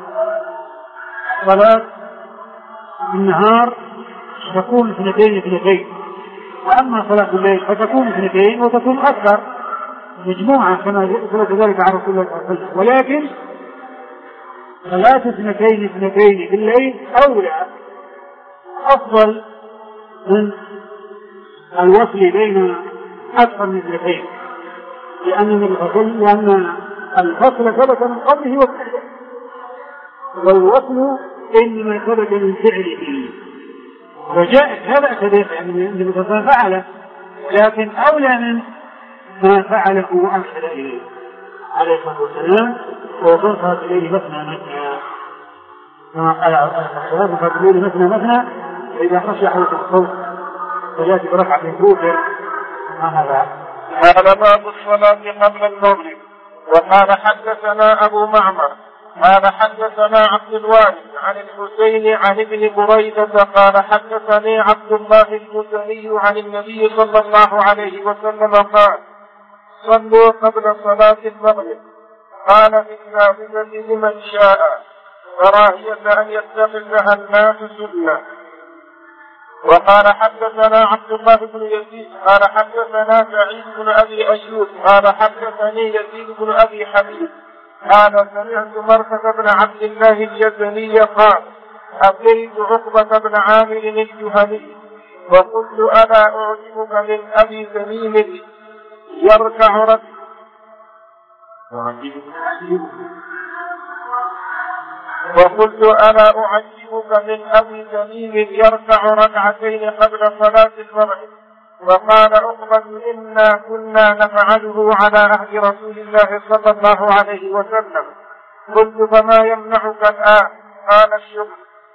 صلاة النهار تكون اثنتين اثنتين، وأما صلاة الليل فتكون اثنتين وتكون أكثر مجموعة كما ثبت ذلك عن رسول الله صلى الله عليه وسلم. ولكن صلاة اثنتين اثنتين في الليل أولى أفضل من الوصل بين أكثر من اثنتين، لأن لأن الفصل ثبت من قبله وفعله، والوصل إنما ثبت من فعله. وجاء هذا كذلك يعني من المتصل فعله، لكن أولى من ما فعله وأرسل إليه عليه الصلاة والسلام. ويقول صلاة الليل مثنى مثنى، صلاة الليل مثنى مثنى، إذا خشي حوت الصوت فيأتي بركعة من توتر. هذا قال باب الصلاة قبل المغرب. وقال حدثنا أبو معمر قال حدثنا عبد الوارث عن الحسين عن ابن بريدة قال حدثني عبد الله المزني عن النبي صلى الله عليه وسلم قال صلوا قبل صلاة المغرب. قال في النافلة لمن شاء كراهية أن يتخذها الناس سنة. وقال حدثنا عبد الله بن يزيد قال حدثنا سعيد بن أبي أيوب قال حدثني يزيد بن أبي حبيب قال سمعت مرثد بن عبد الله اليزني قال أتيت عقبة بن عامر الجهني وقلت ألا أعجبك من أبي تميم يركع ركعة وقلت ألا أعجبك من أبي تميم يركع ركعتين قبل صلاة المغرب. وقال عقبة إنا كنا نفعله على عهد رسول الله صلى الله عليه وسلم. قلت فما يمنعك الآن؟ قال الشغل.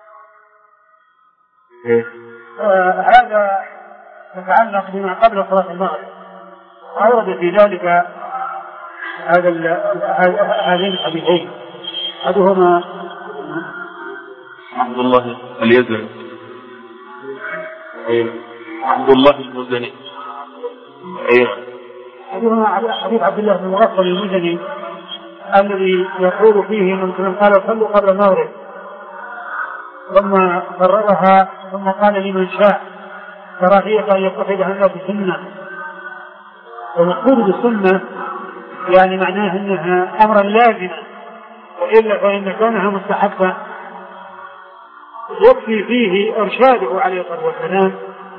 آه هذا يتعلق بما قبل صلاة المغرب. أورد في ذلك هذا هذين الحديثين أحدهما عبد الله اليزني عبد الله المزني أحدهما حديث عبد الله بن مغفل المزني الذي يقول فيه من قال صلوا قبل المغرب ثم قررها ثم قال لمن شاء كراهية أن يتخذها الناس سنة. والمقصود بالسنة يعني معناه أنها أمرا لازما، وإلا فإن كونها مستحبة يكفي فيه إرشاده عليه الصلاة والسلام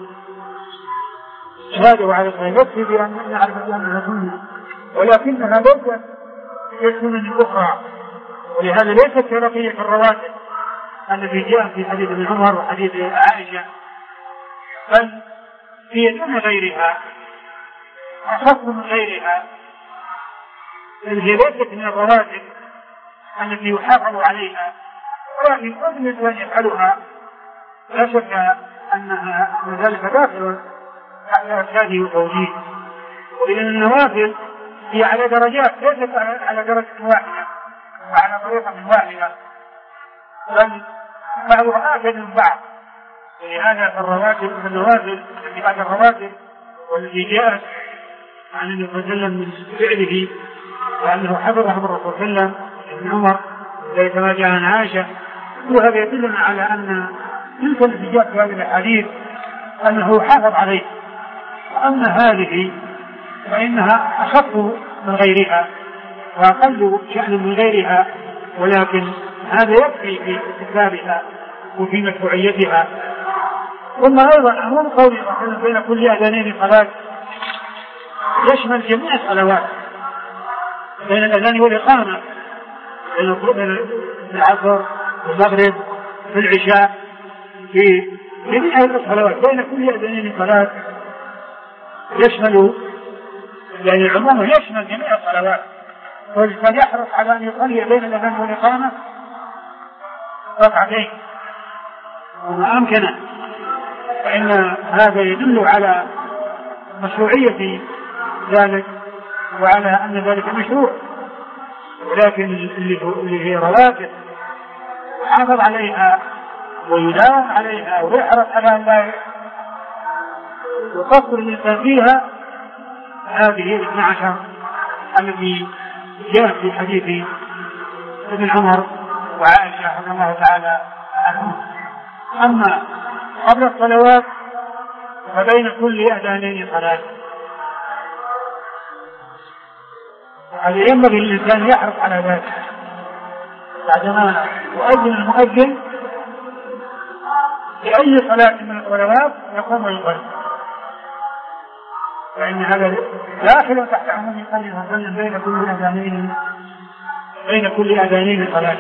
إرشاده عليه الصلاة والسلام يكفي بأن نعرف أنها سنة، ولكنها ليست كالسنن الأخرى. ولهذا ليست كبقية الرواتب الذي جاء في حديث ابن عمر وحديث عائشة، بل هي دون غيرها أخف من غيرها، بل هي ليست من الرواتب التي يحافظ عليها، ولكن كل من يفعلها لا شك أنها من ذلك داخل على إرشاده وتوجيه. وإن النوافل هي على درجات ليست على درجة واحدة وعلى طريقة واحدة، بل بعضها آكد من بعض. ولهذا في الرواتب في النوافل التي بعد الرواتب والتي جاءت عن النبي صلى الله عليه وسلم من فعله وأنه حفظها من الرسول صلى الله عليه وسلم ابن عمر ليس ما جاء عن عائشة، وهذا يدلنا على أن تلك التي جاءت في هذه الحديث أنه حافظ عليه. وأما هذه فإنها أخف من غيرها وأقل شأن من غيرها، ولكن هذا يكفي في استحبابها وفي مشروعيتها. ثم أيضا عموم قول الرسول بين كل أذانين صلاة يشمل جميع الصلوات بين الأذان والإقامة، بين العصر والمغرب والعشاء، في جميع الصلوات بين كل أذانين صلاة يشمل يعني العموم يشمل جميع الصلوات. فليحرص على أن يصلي بين الأذان والإقامة ركعتين وما أمكن، فإن هذا يدل على مشروعية ذلك وعلى أن ذلك مشروع. ولكن اللي هي رواتب يحافظ عليها ويداوم عليها ويحرص على أن لا يقصر الإنسان فيها، هذه الاثنى عشر الذي جاء في حديث ابن عمر وعائشة رضي الله تعالى عنهم. أما قبل الصلوات فبين كل أذانين صلاة، هذا ينبغي الإنسان يحرص على ذلك. بعدما يؤذن المؤذن لأي صلاة من الصلوات يقوم ويصلي، فإن هذا داخل تحت عموم قوله صلى بين كل أذانين بين كل أذانين صلاة.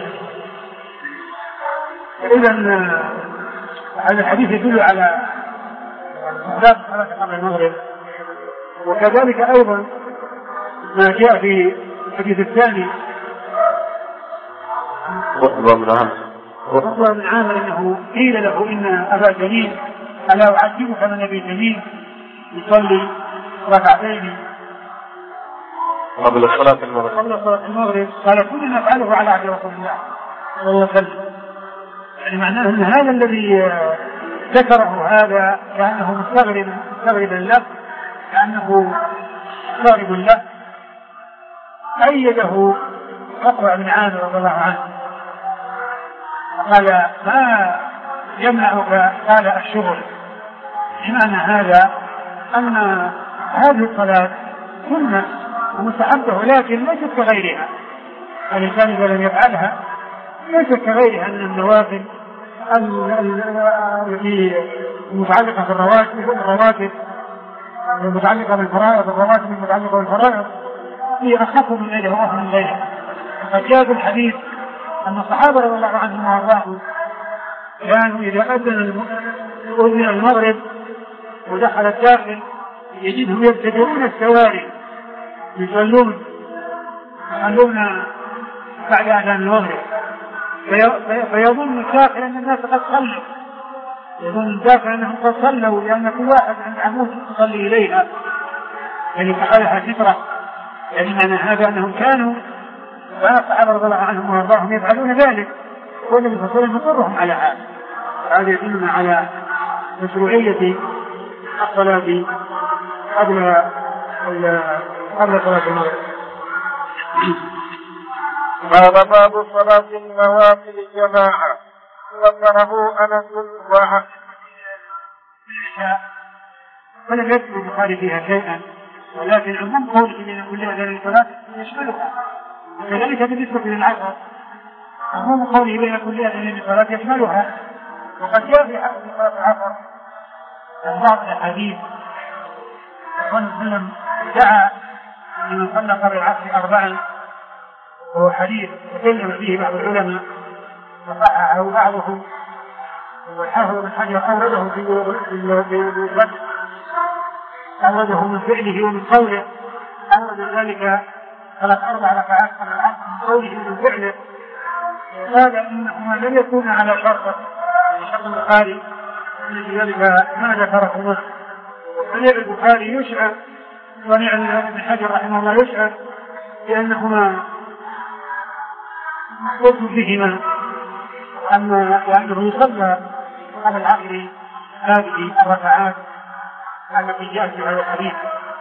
إذن هذا الحديث يدل على استحباب الصلاة قبل المغرب. وكذلك أيضا ما جاء في الحديث الثاني عقبة بن عامر عقبة بن عامر إنه قيل له إن أبا تميم ألا أعجبك من أبي تميم يصلي ركعتين قبل صلاة المغرب قبل صلاة المغرب قال كنا نفعله على عهد رسول الله صلى الله عليه وسلم. يعني معناه أن هذا الذي ذكره هذا كأنه مستغرب مستغرب له كأنه مستغرب له أيده عقبة بن عامر رضي الله عنه قال ما يمنعك قال الشغل. بمعنى هذا أن هذه الصلاة سنة ومستحبة لكن ليست كغيرها، الإنسان إذا لم يفعلها ليست كغيرها من النوافل التي متعلقة بالرواتب الرواتب المتعلقة بالفرائض الرواتب المتعلقة بالفرائض هي أخف من غيرها وأخف من غيرها. وقد جاء في الحديث أن الصحابة رضي الله عنهم وأرضاهم كانوا إذا أذن المغرب ودخل الداخل يجدهم يبتدرون السواري يصلون يصلون بعد أذان المغرب فيظن الداخل أن الناس قد صلوا يظن الداخل أنهم قد صلوا لأن كل واحد عند عمود يصلي إليها يعني فعلها سترة. يعني معنى هذا أنهم كانوا والصحابة رضي الله عنهم وأرضاهم يفعلون ذلك والنبي صلى الله عليه وسلم يقرهم على هذا. هذا يدلنا على مشروعية الصلاة قبل قبل صلاة المغرب. قال باب صلاة النوافل الجماعة ذكره أنس وعائشة ولم يذكر البخاري فيها شيئا ولكن عموم قوله من كل أذان الصلاة يشملها وكذلك بالنسبة للعصر عموم قوله بين كل أذان الصلاة يشملها. وقد جاء في حق صلاة العصر عن بعض الأحاديث صلى الله عليه وسلم دعا لمن صلى قبل العصر أربعا وهو حديث تكلم فيه بعض العلماء وصححه بعضهم والحافظ بن حجر أورده في أورده من فعله ومن قوله أورد ذلك ثلاث أربع ركعات قبل العصر من قوله ومن فعله. هذا إنهما لم يكون على شرط شرط البخاري لذلك ما ذكرهما. ونعم البخاري يشعر ونعم ابن حجر رحمه الله يشعر لأنهما يجب بهما أنه يصلى قبل العصر هذه الركعات التي جاءت في هذا الحديث.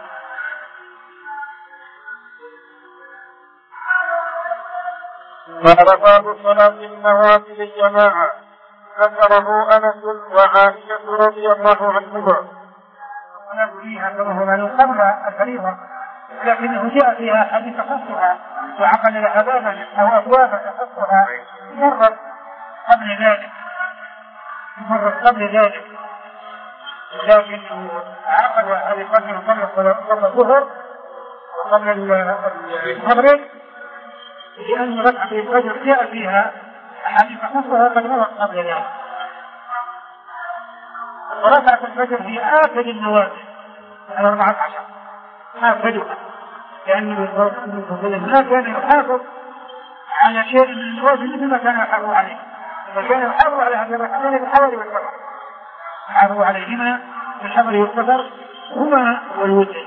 قال باب صلاة النوافل الجماعة ذكره أنس وعائشة رضي الله عنهما. الصلاة فيها كما هو معلوم قبل الفريضة لكنه جاء فيها حديث تخصها وعقل لها بابا أو أبوابا تخصها مرت قبل ذلك مرت قبل ذلك لكنه عقل هذه الفترة قبل الظهر وقبل المغرب لأن ركعة الفجر جاء فيها حديث تخصها قد مرت قبل ذلك. وركعة الفجر هي آخر النوافل الأربعة عشر آخرها لأن الرسول ما كان يحافظ على شيء من النوافل مثل ما كان يحافظ عليه. فكان يحافظ على هذه الركعتين بالحضر والسفر يحافظ عليهما بالحضر والسفر هما والوتر.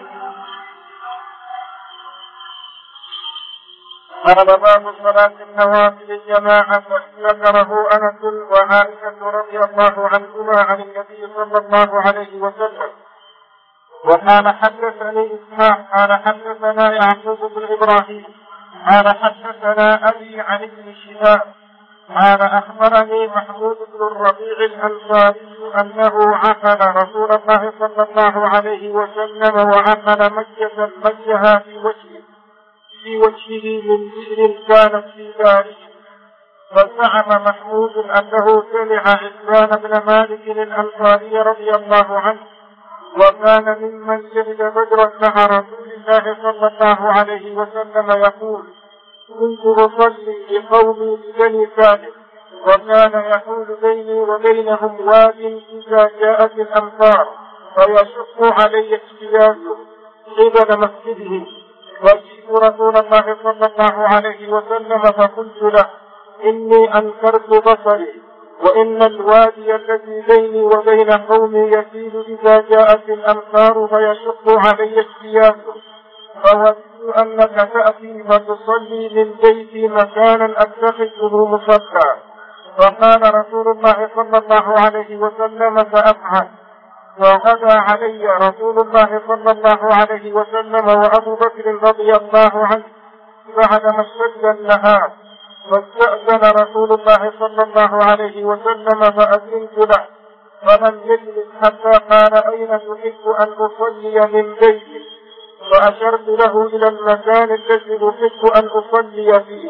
قال باب صلاة النوافل الجماعة ذكره أنس وعائشة رضي الله عنهما عن النبي صلى الله عليه وسلم. وقال حدثني إسحاق قال حدثنا يعقوب بن إبراهيم قال حدثنا أبي عن ابن شهاب قال أخبرني محمود بن الربيع الأنصاري أنه عقل رسول الله صلى الله عليه وسلم وعقل مكة مكها في وجهه في وجهه من بئر كانت في داره. فزعم محمود أنه سمع عثمان بن مالك الأنصاري رضي الله عنه وكان ممن شهد بدرا مع رسول الله صلى الله عليه وسلم يقول كنت أصلي لقومي ببني سالم وكان يحول بيني وبينهم واد إذا جاءت الأمطار فيشق علي اجتيازه قبل مسجدهم. وجئت رسول الله صلى الله عليه وسلم فقلت له إني أنكرت بصري وإن الوادي الذي بيني وبين قومي يسيل إذا جاءت الأمطار فيشق علي اجتيازه. فوددت أنك تأتي فتصلي من بيتي مكانا أتخذه مصلى. فقال رسول الله صلى الله عليه وسلم فأفعل. فغدا علي رسول الله صلى الله عليه وسلم وأبو بكر رضي الله عنه بعدما اشتد النهار، فاستأذن رسول الله صلى الله عليه وسلم فأذنت له فلم يجلس حتى قال أين تحب أن أصلي من بيتي؟ فأشرت له إلى المكان الذي أحب أن أصلي فيه.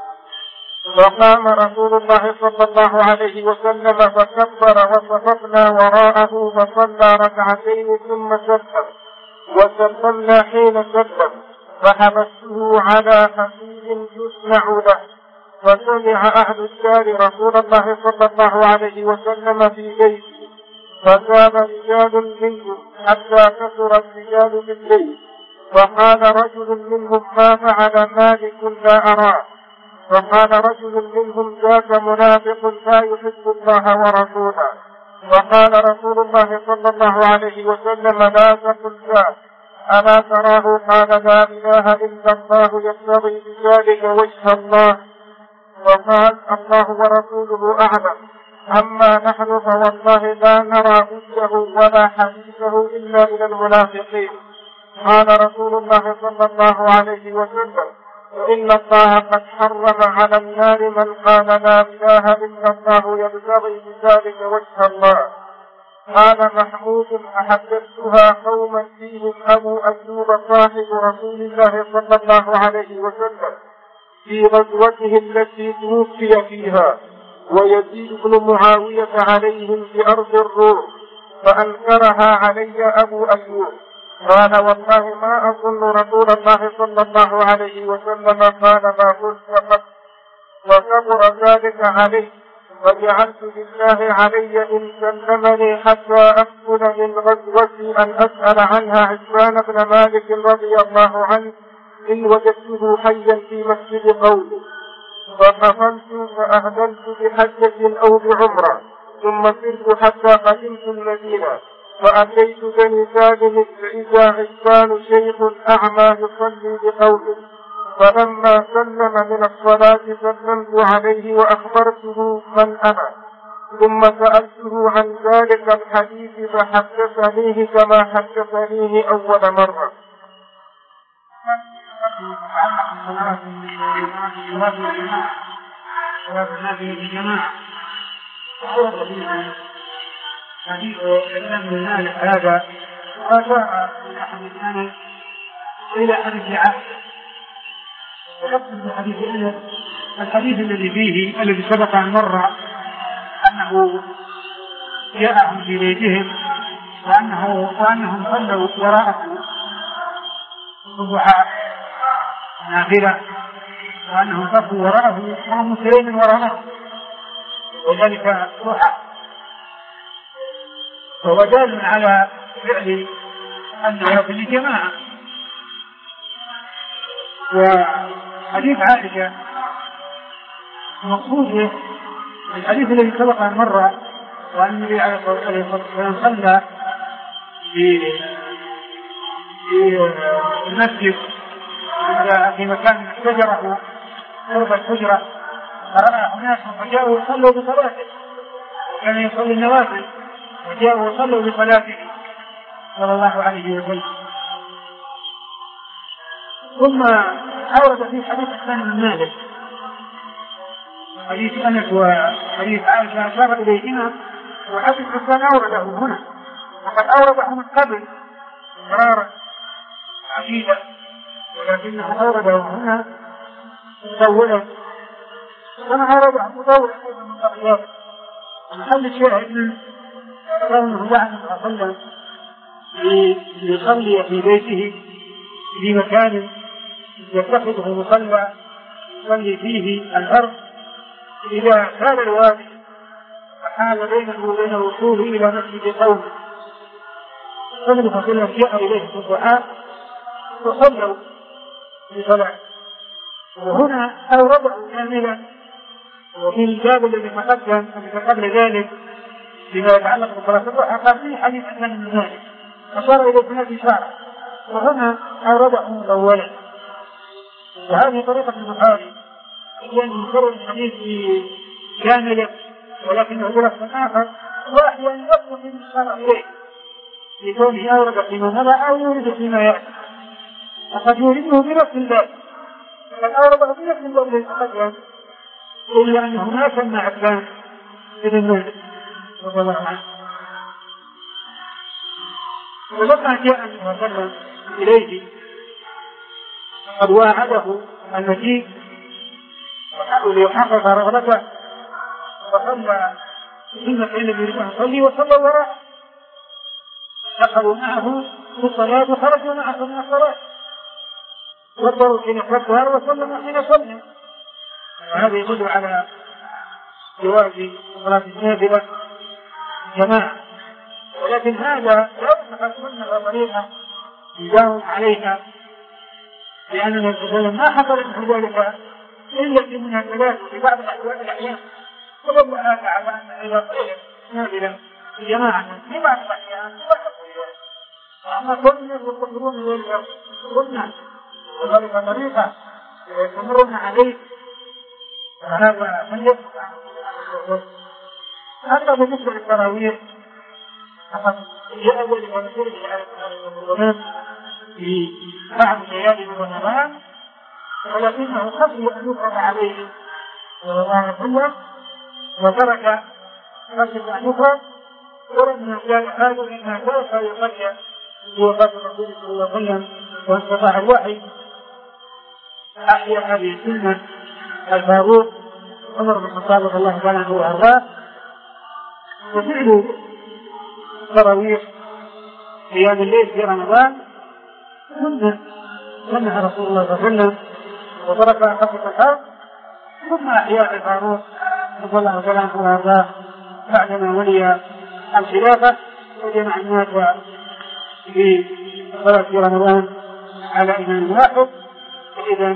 فقام رسول الله صلى الله عليه وسلم فكبر وصففنا وراءه فصلى ركعتين ثم سلم وسلمنا حين سلم، فحبسته على حفيظ يسمع له. فسمع أهل الدار رسول الله صلى الله عليه وسلم في بيته، فكان رجال منهم حتى كثر الرجال بالليل، فقال رجل منهم ما فعل مالك لا أراه. فقال رجل منهم ذاك منافق لا يحب الله ورسوله. وقال رسول الله صلى الله عليه وسلم لا تقل ذاك، ألا تراه قال لا إله إلا الله يبتغي بذلك وجه الله. وقال الله ورسوله أعلم، أما نحن فوالله لا نرى وجهه ولا حديثه إلا إلى المنافقين. قال رسول الله صلى الله عليه وسلم إن الله قد حرم على النار من قال لا إله إلا الله يبتغي بذلك وجه الله. قال محمود أحدثتها قوما فيهم أبو أيوب صاحب رسول الله صلى الله عليه وسلم في غزوته التي توفي فيها، ويزيد بن معاوية عليهم في أرض الروم، فأنكرها علي أبو أيوب. قال والله ما أظن رسول الله صلى الله عليه وسلم قال ما قلت قط، وكبر ذلك علي، وجعلت بالله علي إن سلمني حتى أدخل من غزوتي أن أسأل عنها عثمان بن مالك رضي الله عنه إن وجدته حيا في مسجد قومي. فقفلت فأهدلت بحجة أو بعمرة، ثم سرت حتى قدمت المدينة، فأتيت بني سالم فإذا عثمان شيخ أعمى يصلي بقوله، فلما سلم من الصلاة سلمت عليه وأخبرته من أنا، ثم سألته عن ذلك الحديث فحدثنيه كما حدثنيه أول مرة. حديث الإمام بن مالك هذا وجاء من أحد الناس إلى حديث عائشة، ويقصد بحديث أنس الحديث الذي فيه الذي سبق أن مر أنه جاءهم في بيتهم وأنه وأنهم صلوا وراءه الضحى نافلة، وأنهم صفوا وراءه وهم مسلمين وراءه، وذلك ضحى. فهو دال على فعل أنه في الجماعة. وحديث عائشة مقصود الحديث الذي سبق أن مر، وأن النبي عليه الصلاة والسلام صلى في المسجد في مكان احتجره قرب الحجرة، فرأى أناس فجاءوا وصلوا بصلاته، وكان يصلي النوافل وجاءوا وصلوا بصلاته صلى الله عليه وسلم. ثم أورد في حديث حسان بن مالك حديث أنس وحديث عائشة أشار إليهما، وحديث حسان أورده هنا، وقد أورده من قبل مرارا عديدة، ولكنه أورده هنا مطولا، كما أورده مطولا أيضا من قبل. محل الشاهد من كونه بعد ما صلى ليصلي في بيته في مكان يتخذه مصلى يصلي فيه الأرض، إذا كان الوادي فحال بينه وبين وصوله إلى مسجد قومه، فمن فصلى جاء إليه في الضحى وصلوا بصلاة. وهنا أورده كاملا، وفي الباب الذي تقدم الذي قبل ذلك بما يتعلق بصلاة الضحى قال فيه حديث عن النبي أشار إلى ابن أبي شارع، وهنا أورده أولا وهذه طريقة البخاري، هي أن يذكر الحديث كاملا ولكنه بلفظ آخر، وأحيانا يطلق من الشرع إليه لكونه أورد فيما مضى أو يورد فيما يأتي، وقد يورده بنفس الباب، قد أورده بنفس الباب للتقدم، إلا أنه ما سمى عبان بن مالك رضي الله عنه. ولما جاء النبي صلى الله عليه وسلم إليه قد واعده المجيء ليحقق رغبته، وصلى ثم كان يريد أن يصلي وصلى وراءه، دخلوا معه في الصلاة وخرجوا معه من الصلاة، وصلوا حين كبر وسلموا حين سلم. وهذا يدل على جواز صلاة النافلة جماعة، ولكن هذا لا يصح سنة طريقة يداوم عليها، لأن النبي صلى الله عليه وسلم ما حصل من ذلك إلا في مناسبات في بعض الأحيان، ولم هذا على أن إذا قيل نافلة جماعة في بعض الأحيان أما كل يستمرون ذلك سنة وذلك طريقة يستمرون عليه، فهذا من يستطيع. أما بالنسبة للتراويح فقد جاء ذلك ونقول في بعض ليالي رمضان، ولكنه خشي أن يفرض عليه صلى الله عليه وسلم وترك خشية أن يفرض، ولما كان هذا مما سوف يقدر بوفاة الرسول صلى الله عليه وسلم وانقطاع الوحي أحيا هذه السنة الفاروق عمر بن الخطاب رضي الله تعالى عنه وأرضاه، وفعل تراويح قيام الليل في رمضان سنة سنها رسول الله صلى الله عليه وسلم وترك خفة الحرب، ثم أحياء الفاروق رضي الله تعالى عنه وأرضاه بعدما ولي الخلافة وجمع الناس في صلاة في رمضان على إمام واحد. إذا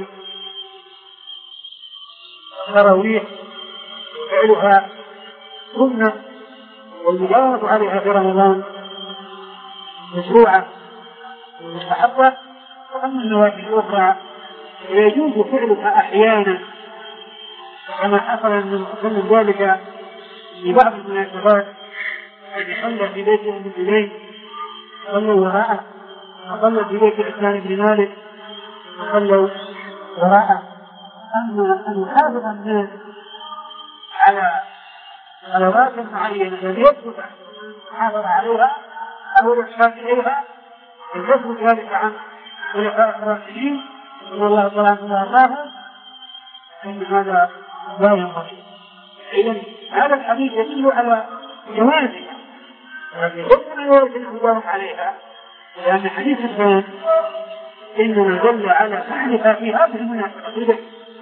تراويح فعلها سنة والمداومة عليها في رمضان مشروعة ومستحبة، وأما النوافل الأخرى يجوز فعلها أحيانا كما حصل من ذلك في بعض المناسبات التي صلى في بيت أم سليم صلوا وراءه، وصلى في بيت عثمان بن مالك وصلوا وراءه. أما أن يحافظ الناس على صلوات معينة لم يثبت حافظ عليها أو يشهد إليها لم يثبت ذلك عن خلفاء الراشدين رضي الله تعالى عنهم وأرضاهم، إن هذا لا ينبغي. إذن هذا الحديث يدل على جوازها، ولكن يجب أن يجب الإنسان عليها، لأن حديث الثاني إنما دل على فعلها في هذه المناسبة.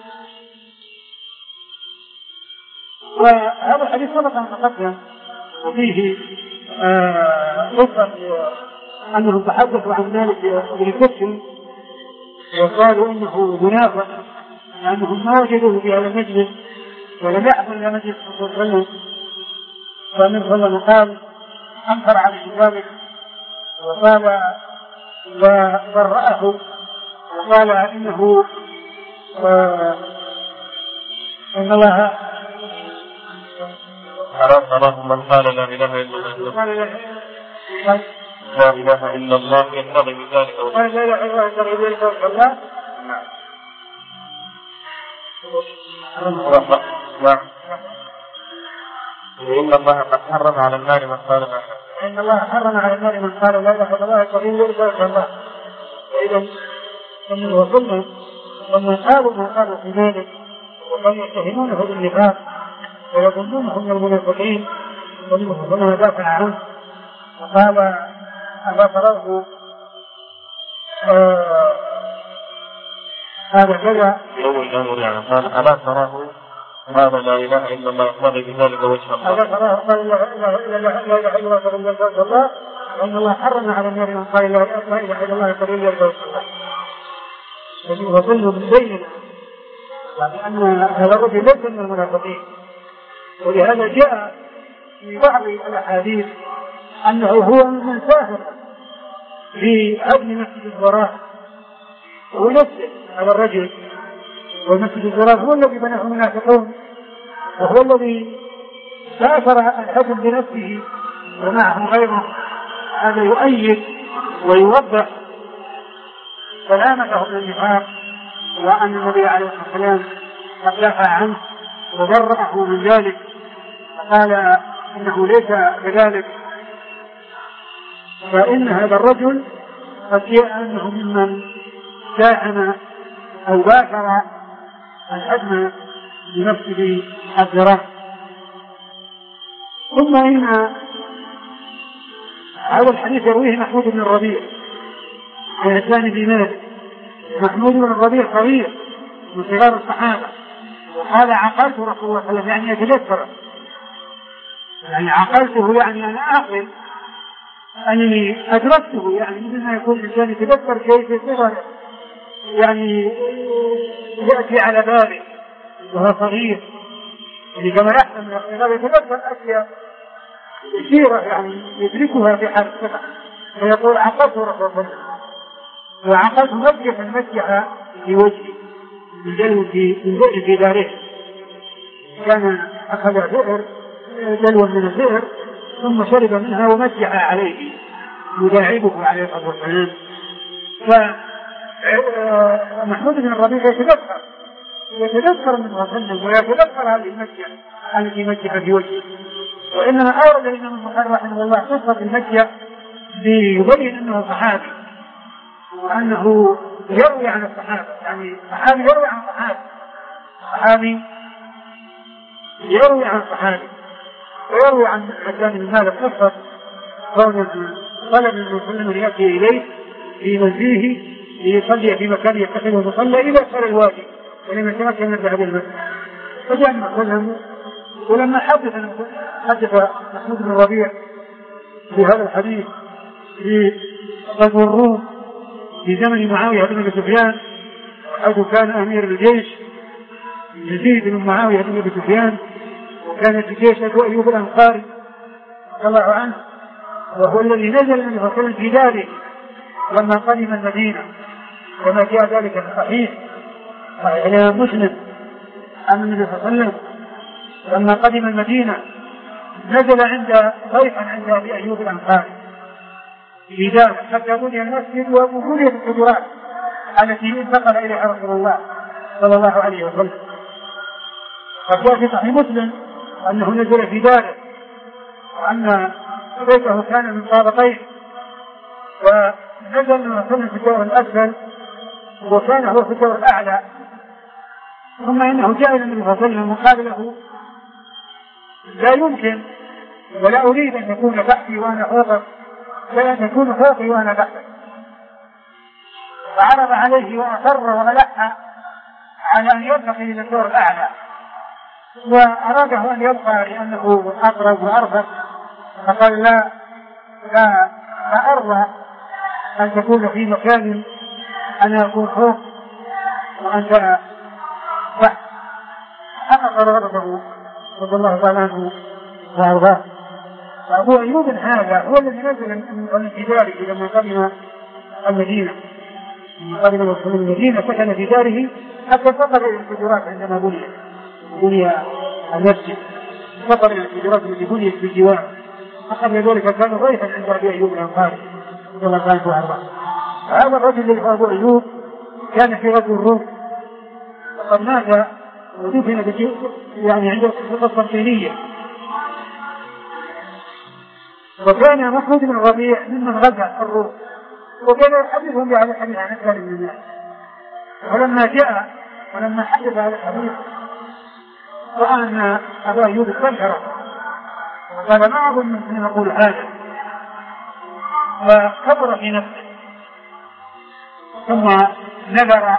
وهذا الحديث سبق أن تقدم وفيه قصة آه أنهم تحدثوا عن مالك بن كسر وقالوا إنه منافق لأنهم ما وجدوه في هذا المجلس ولم يحضر إلى مجلس صلى الله عليه وسلم، فالنبي صلى الله عليه وسلم قال أنكر عليه ذلك وقال وبرأه وقال إنه آه إن الله أراه من قال لا إله إلا الله لا إله إلا الله يقتضي بذلك لا إله إلا الله يقتضي بذلك الله. نعم. إن الله قد حرم على النار من قال لا إن الله حرم على النار من قال لا إله إلا الله يقتضي بذلك الله. إذا من وصلنا ومن قالوا ما قالوا في ذلك وكان يتهمونه بالنفاق ويظنونه من المنافقين ومنهم دافع عنه، وقال ألا تراه هذا كذا أول الأمر يعني قال ألا تراه هذا لا إله إلا الله يقتضي بذلك وجه الله. ألا تراه قال لا إله إلا الله يقتضي بذلك وجه الله، وإن الله حرم على النار من قال لا إله إلا الله يقتضي بذلك وجه الله. وظنوا من بيننا لأن هذا الرجل ليس من المنافقين، ولهذا جاء في بعض الأحاديث أنه هو من سافر في عدن مسجد الوراء ونفسه على الرجل والمسجد الضرار هو الذي بناه المنافقون، وهو الذي سافر الحكم بنفسه ومعه غيره. هذا يؤيد ويوضح سلامته من النفاق، وأن النبي عليه الصلاة والسلام قد دافع عنه وبرأه من ذلك، قال إنه ليس كذلك. فإن هذا الرجل قد جاء أنه ممن ساهم أو باشر الحكم بنفسه الضرار. ثم إن هذا الحديث يرويه محمود بن الربيع عن عثمان بن مالك. محمود بن الربيع صغير من صغار الصحابة، وقال عقلت رسول الله صلى الله عليه وسلم، يعني يتذكر، يعني عقلته يعني أنا أعقل أنني أدركته، يعني مثل ما يكون الإنسان يتذكر شيء في صغره يعني يأتي على باله وهو صغير، يعني كما يحسن من الصغار يتذكر أشياء كثيرة يعني يدركها في حال الصغر، فيقول عقلت رسول الله صلى الله عليه وسلم، وعقلت مسجحا مسجحا في وجهي من دلو في من دلو في داره. كان أخذ بئر دلوا من البئر ثم شرب منها ومسح عليه يداعبه عليه الصلاة والسلام. فمحمود بن الربيع يتذكر يتذكر من وسلم ويتذكر هذه المسجح التي مسح في وجهه. وإنما أورد الإمام البخاري رحمه الله قصة المسجح ليبين أنه صحابي وأنه يروي عن الصحابة، يعني صحابي يروي عن صحابي، صحابي يروي عن صحابي. ويروي عن عثمان بن مالك قصة كون طلب من مسلم يأتي إليه في منزله ليصلي في مكان يتخذه مصلى إذا صار الواجب ولم يتمكن من ذهاب المسجد، فجاء مسلم. ولما حدث حدث محمود بن الربيع في هذا الحديث في غزو الروم في زمن معاوية بن أبي سفيان، حيث كان أمير الجيش يزيد بن معاوية بن أبي سفيان، وكان في جيش أبو أيوب الأنصاري رضي الله عنه، وهو الذي نزل النبي صلى الله عليه وسلم في داره لما قدم المدينة، وما جاء ذلك في الصحيح صحيح الإمام مسلم عن النبي صلى الله عليه وسلم لما قدم المدينة نزل عند ضيفا عند أبي أيوب الأنصاري في داره حتى بني المسجد وبنيت الحجرات التي انتقل إليها رسول الله صلى الله عليه وسلم. فجاء في صحيح مسلم أنه نزل في داره وأن بيته كان من طابقين، ونزل من وسلم في الدور الأسفل وكان هو في الدور الأعلى. ثم إنه جاء إلى النبي صلى الله عليه وسلم وقال له لا يمكن ولا أريد أن يكون تحتي وأنا فوقك، لا أن يكون فوقي وأنا تحتك. فعرض عليه وأصر وألح على أن يرتقي إلى الدور الأعلى، وأراده أن يبقى لأنه أقرب وأرفق، فقال لا لا لا أرضى أن تكون في مكان أنا أكون فوق وأنت تحت. حقق رغبته رضي الله تعالى عنه وأرضاه. فأبو أيوب هذا هو الذي نزل من انتداره لما قدم المدينة، لما قدم من المدينة سكن في داره حتى انتقل إلى الحجرات عندما بني بني المسجد، انتقل إلى الحجرات التي بنيت في الجوار. فقبل ذلك كان ضيفا عند أبي أيوب الأنصاري رضي الله عنه وأرضاه. هذا الرجل الذي هو أبو أيوب كان في غزو الروم وقد مات ودفن يعني عند القسطنطينية. وكان محمود بن الربيع ممن غزا الروم، وكان يحدثهم بهذا الحديث عن أكثر من الناس. ولما جاء ولما حدث هذا الحديث رأى أن أبا أيوب استنكر وقال ما أظن أن نقول هذا، وكبر في نفسه. ثم نذر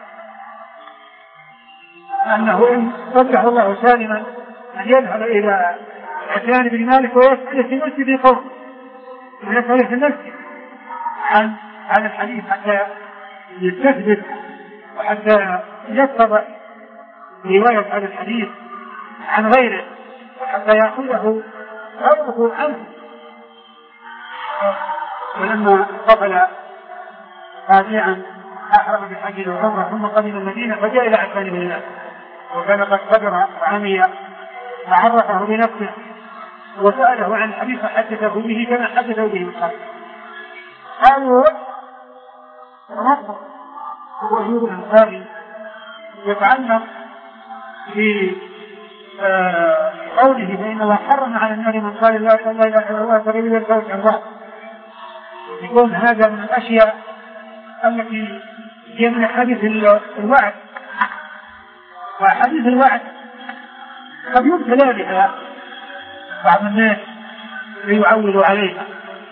أنه إن رجح الله سالما أن يذهب إلى عثمان بن مالك ويسأل في مسجد قوم ويسأل في المسجد عن هذا الحديث حتى يستثبت وحتى يتضح رواية هذا الحديث عن غيره وحتى يأخذه غيره عنه. ولما قبل تابعا أحرم بالحج والعمرة ثم قدم المدينة فجاء إلى عفان بن الناس وكان قد قدر وعمي فعرفه بنفسه وسأله عن الحديث فحدثه به كما حدثه به من قبل. قالوا رفض وجود الأنصاري يتعلق في آه قوله فإن الله حرم على النار من قال لا إله إلا الله سبيل الفوز عن الله. يكون هذا من الأشياء التي هي من حديث الوعد، وحديث الوعد قد يبتلى بها بعض الناس ليعولوا عليها،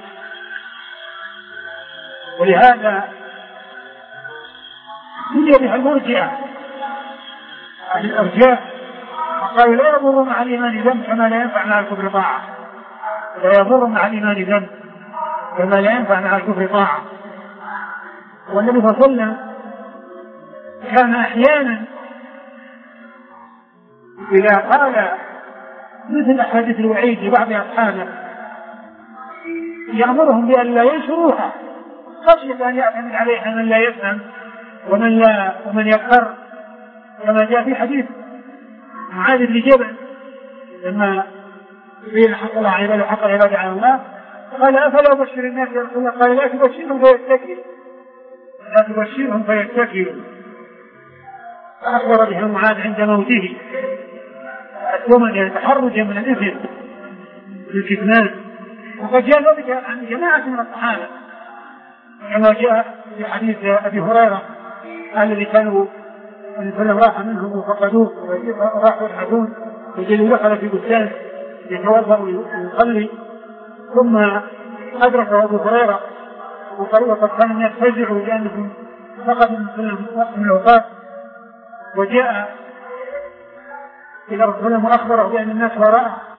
ولهذا بني بها المرجئة عن الأرجاء قالوا لا يضر مع الإيمان ذنب كما لا ينفع مع الكفر طاعة، لا يضر مع الإيمان ذنب كما لا ينفع مع الكفر طاعة. والنبي صلى الله عليه وسلم كان أحيانا إذا قال مثل أحاديث الوعيد لبعض أصحابه يأمرهم بأن لا ينشروها خشية أن يعتمد عليها من لا يفهم ومن لا ومن يقر، كما جاء في حديث معاذ بن جبل لما بين حق الله عباده وحق العباد على الله قال أفلا أبشر الناس يا رسول الله؟ قال لا تبشرهم فيتكلوا لا تبشرهم فيتكلوا. فأخبر بها معاذ عند موته الثمن تحرجا من الإثم بالكتمان. وقد جاء ذلك عن جماعة من الصحابة كما جاء في حديث أبي هريرة الذي كانوا فلم راح منهم وفقدوه وراحوا يبحثون وجلوا دخل في بستان يتوضأ ويصلي ثم أدركه أبو هريرة وقد كان الناس فزعوا لأنهم فقدوا من وقت من الأوقات، وجاء إلى رسول الله وأخبره بأن الناس وراءه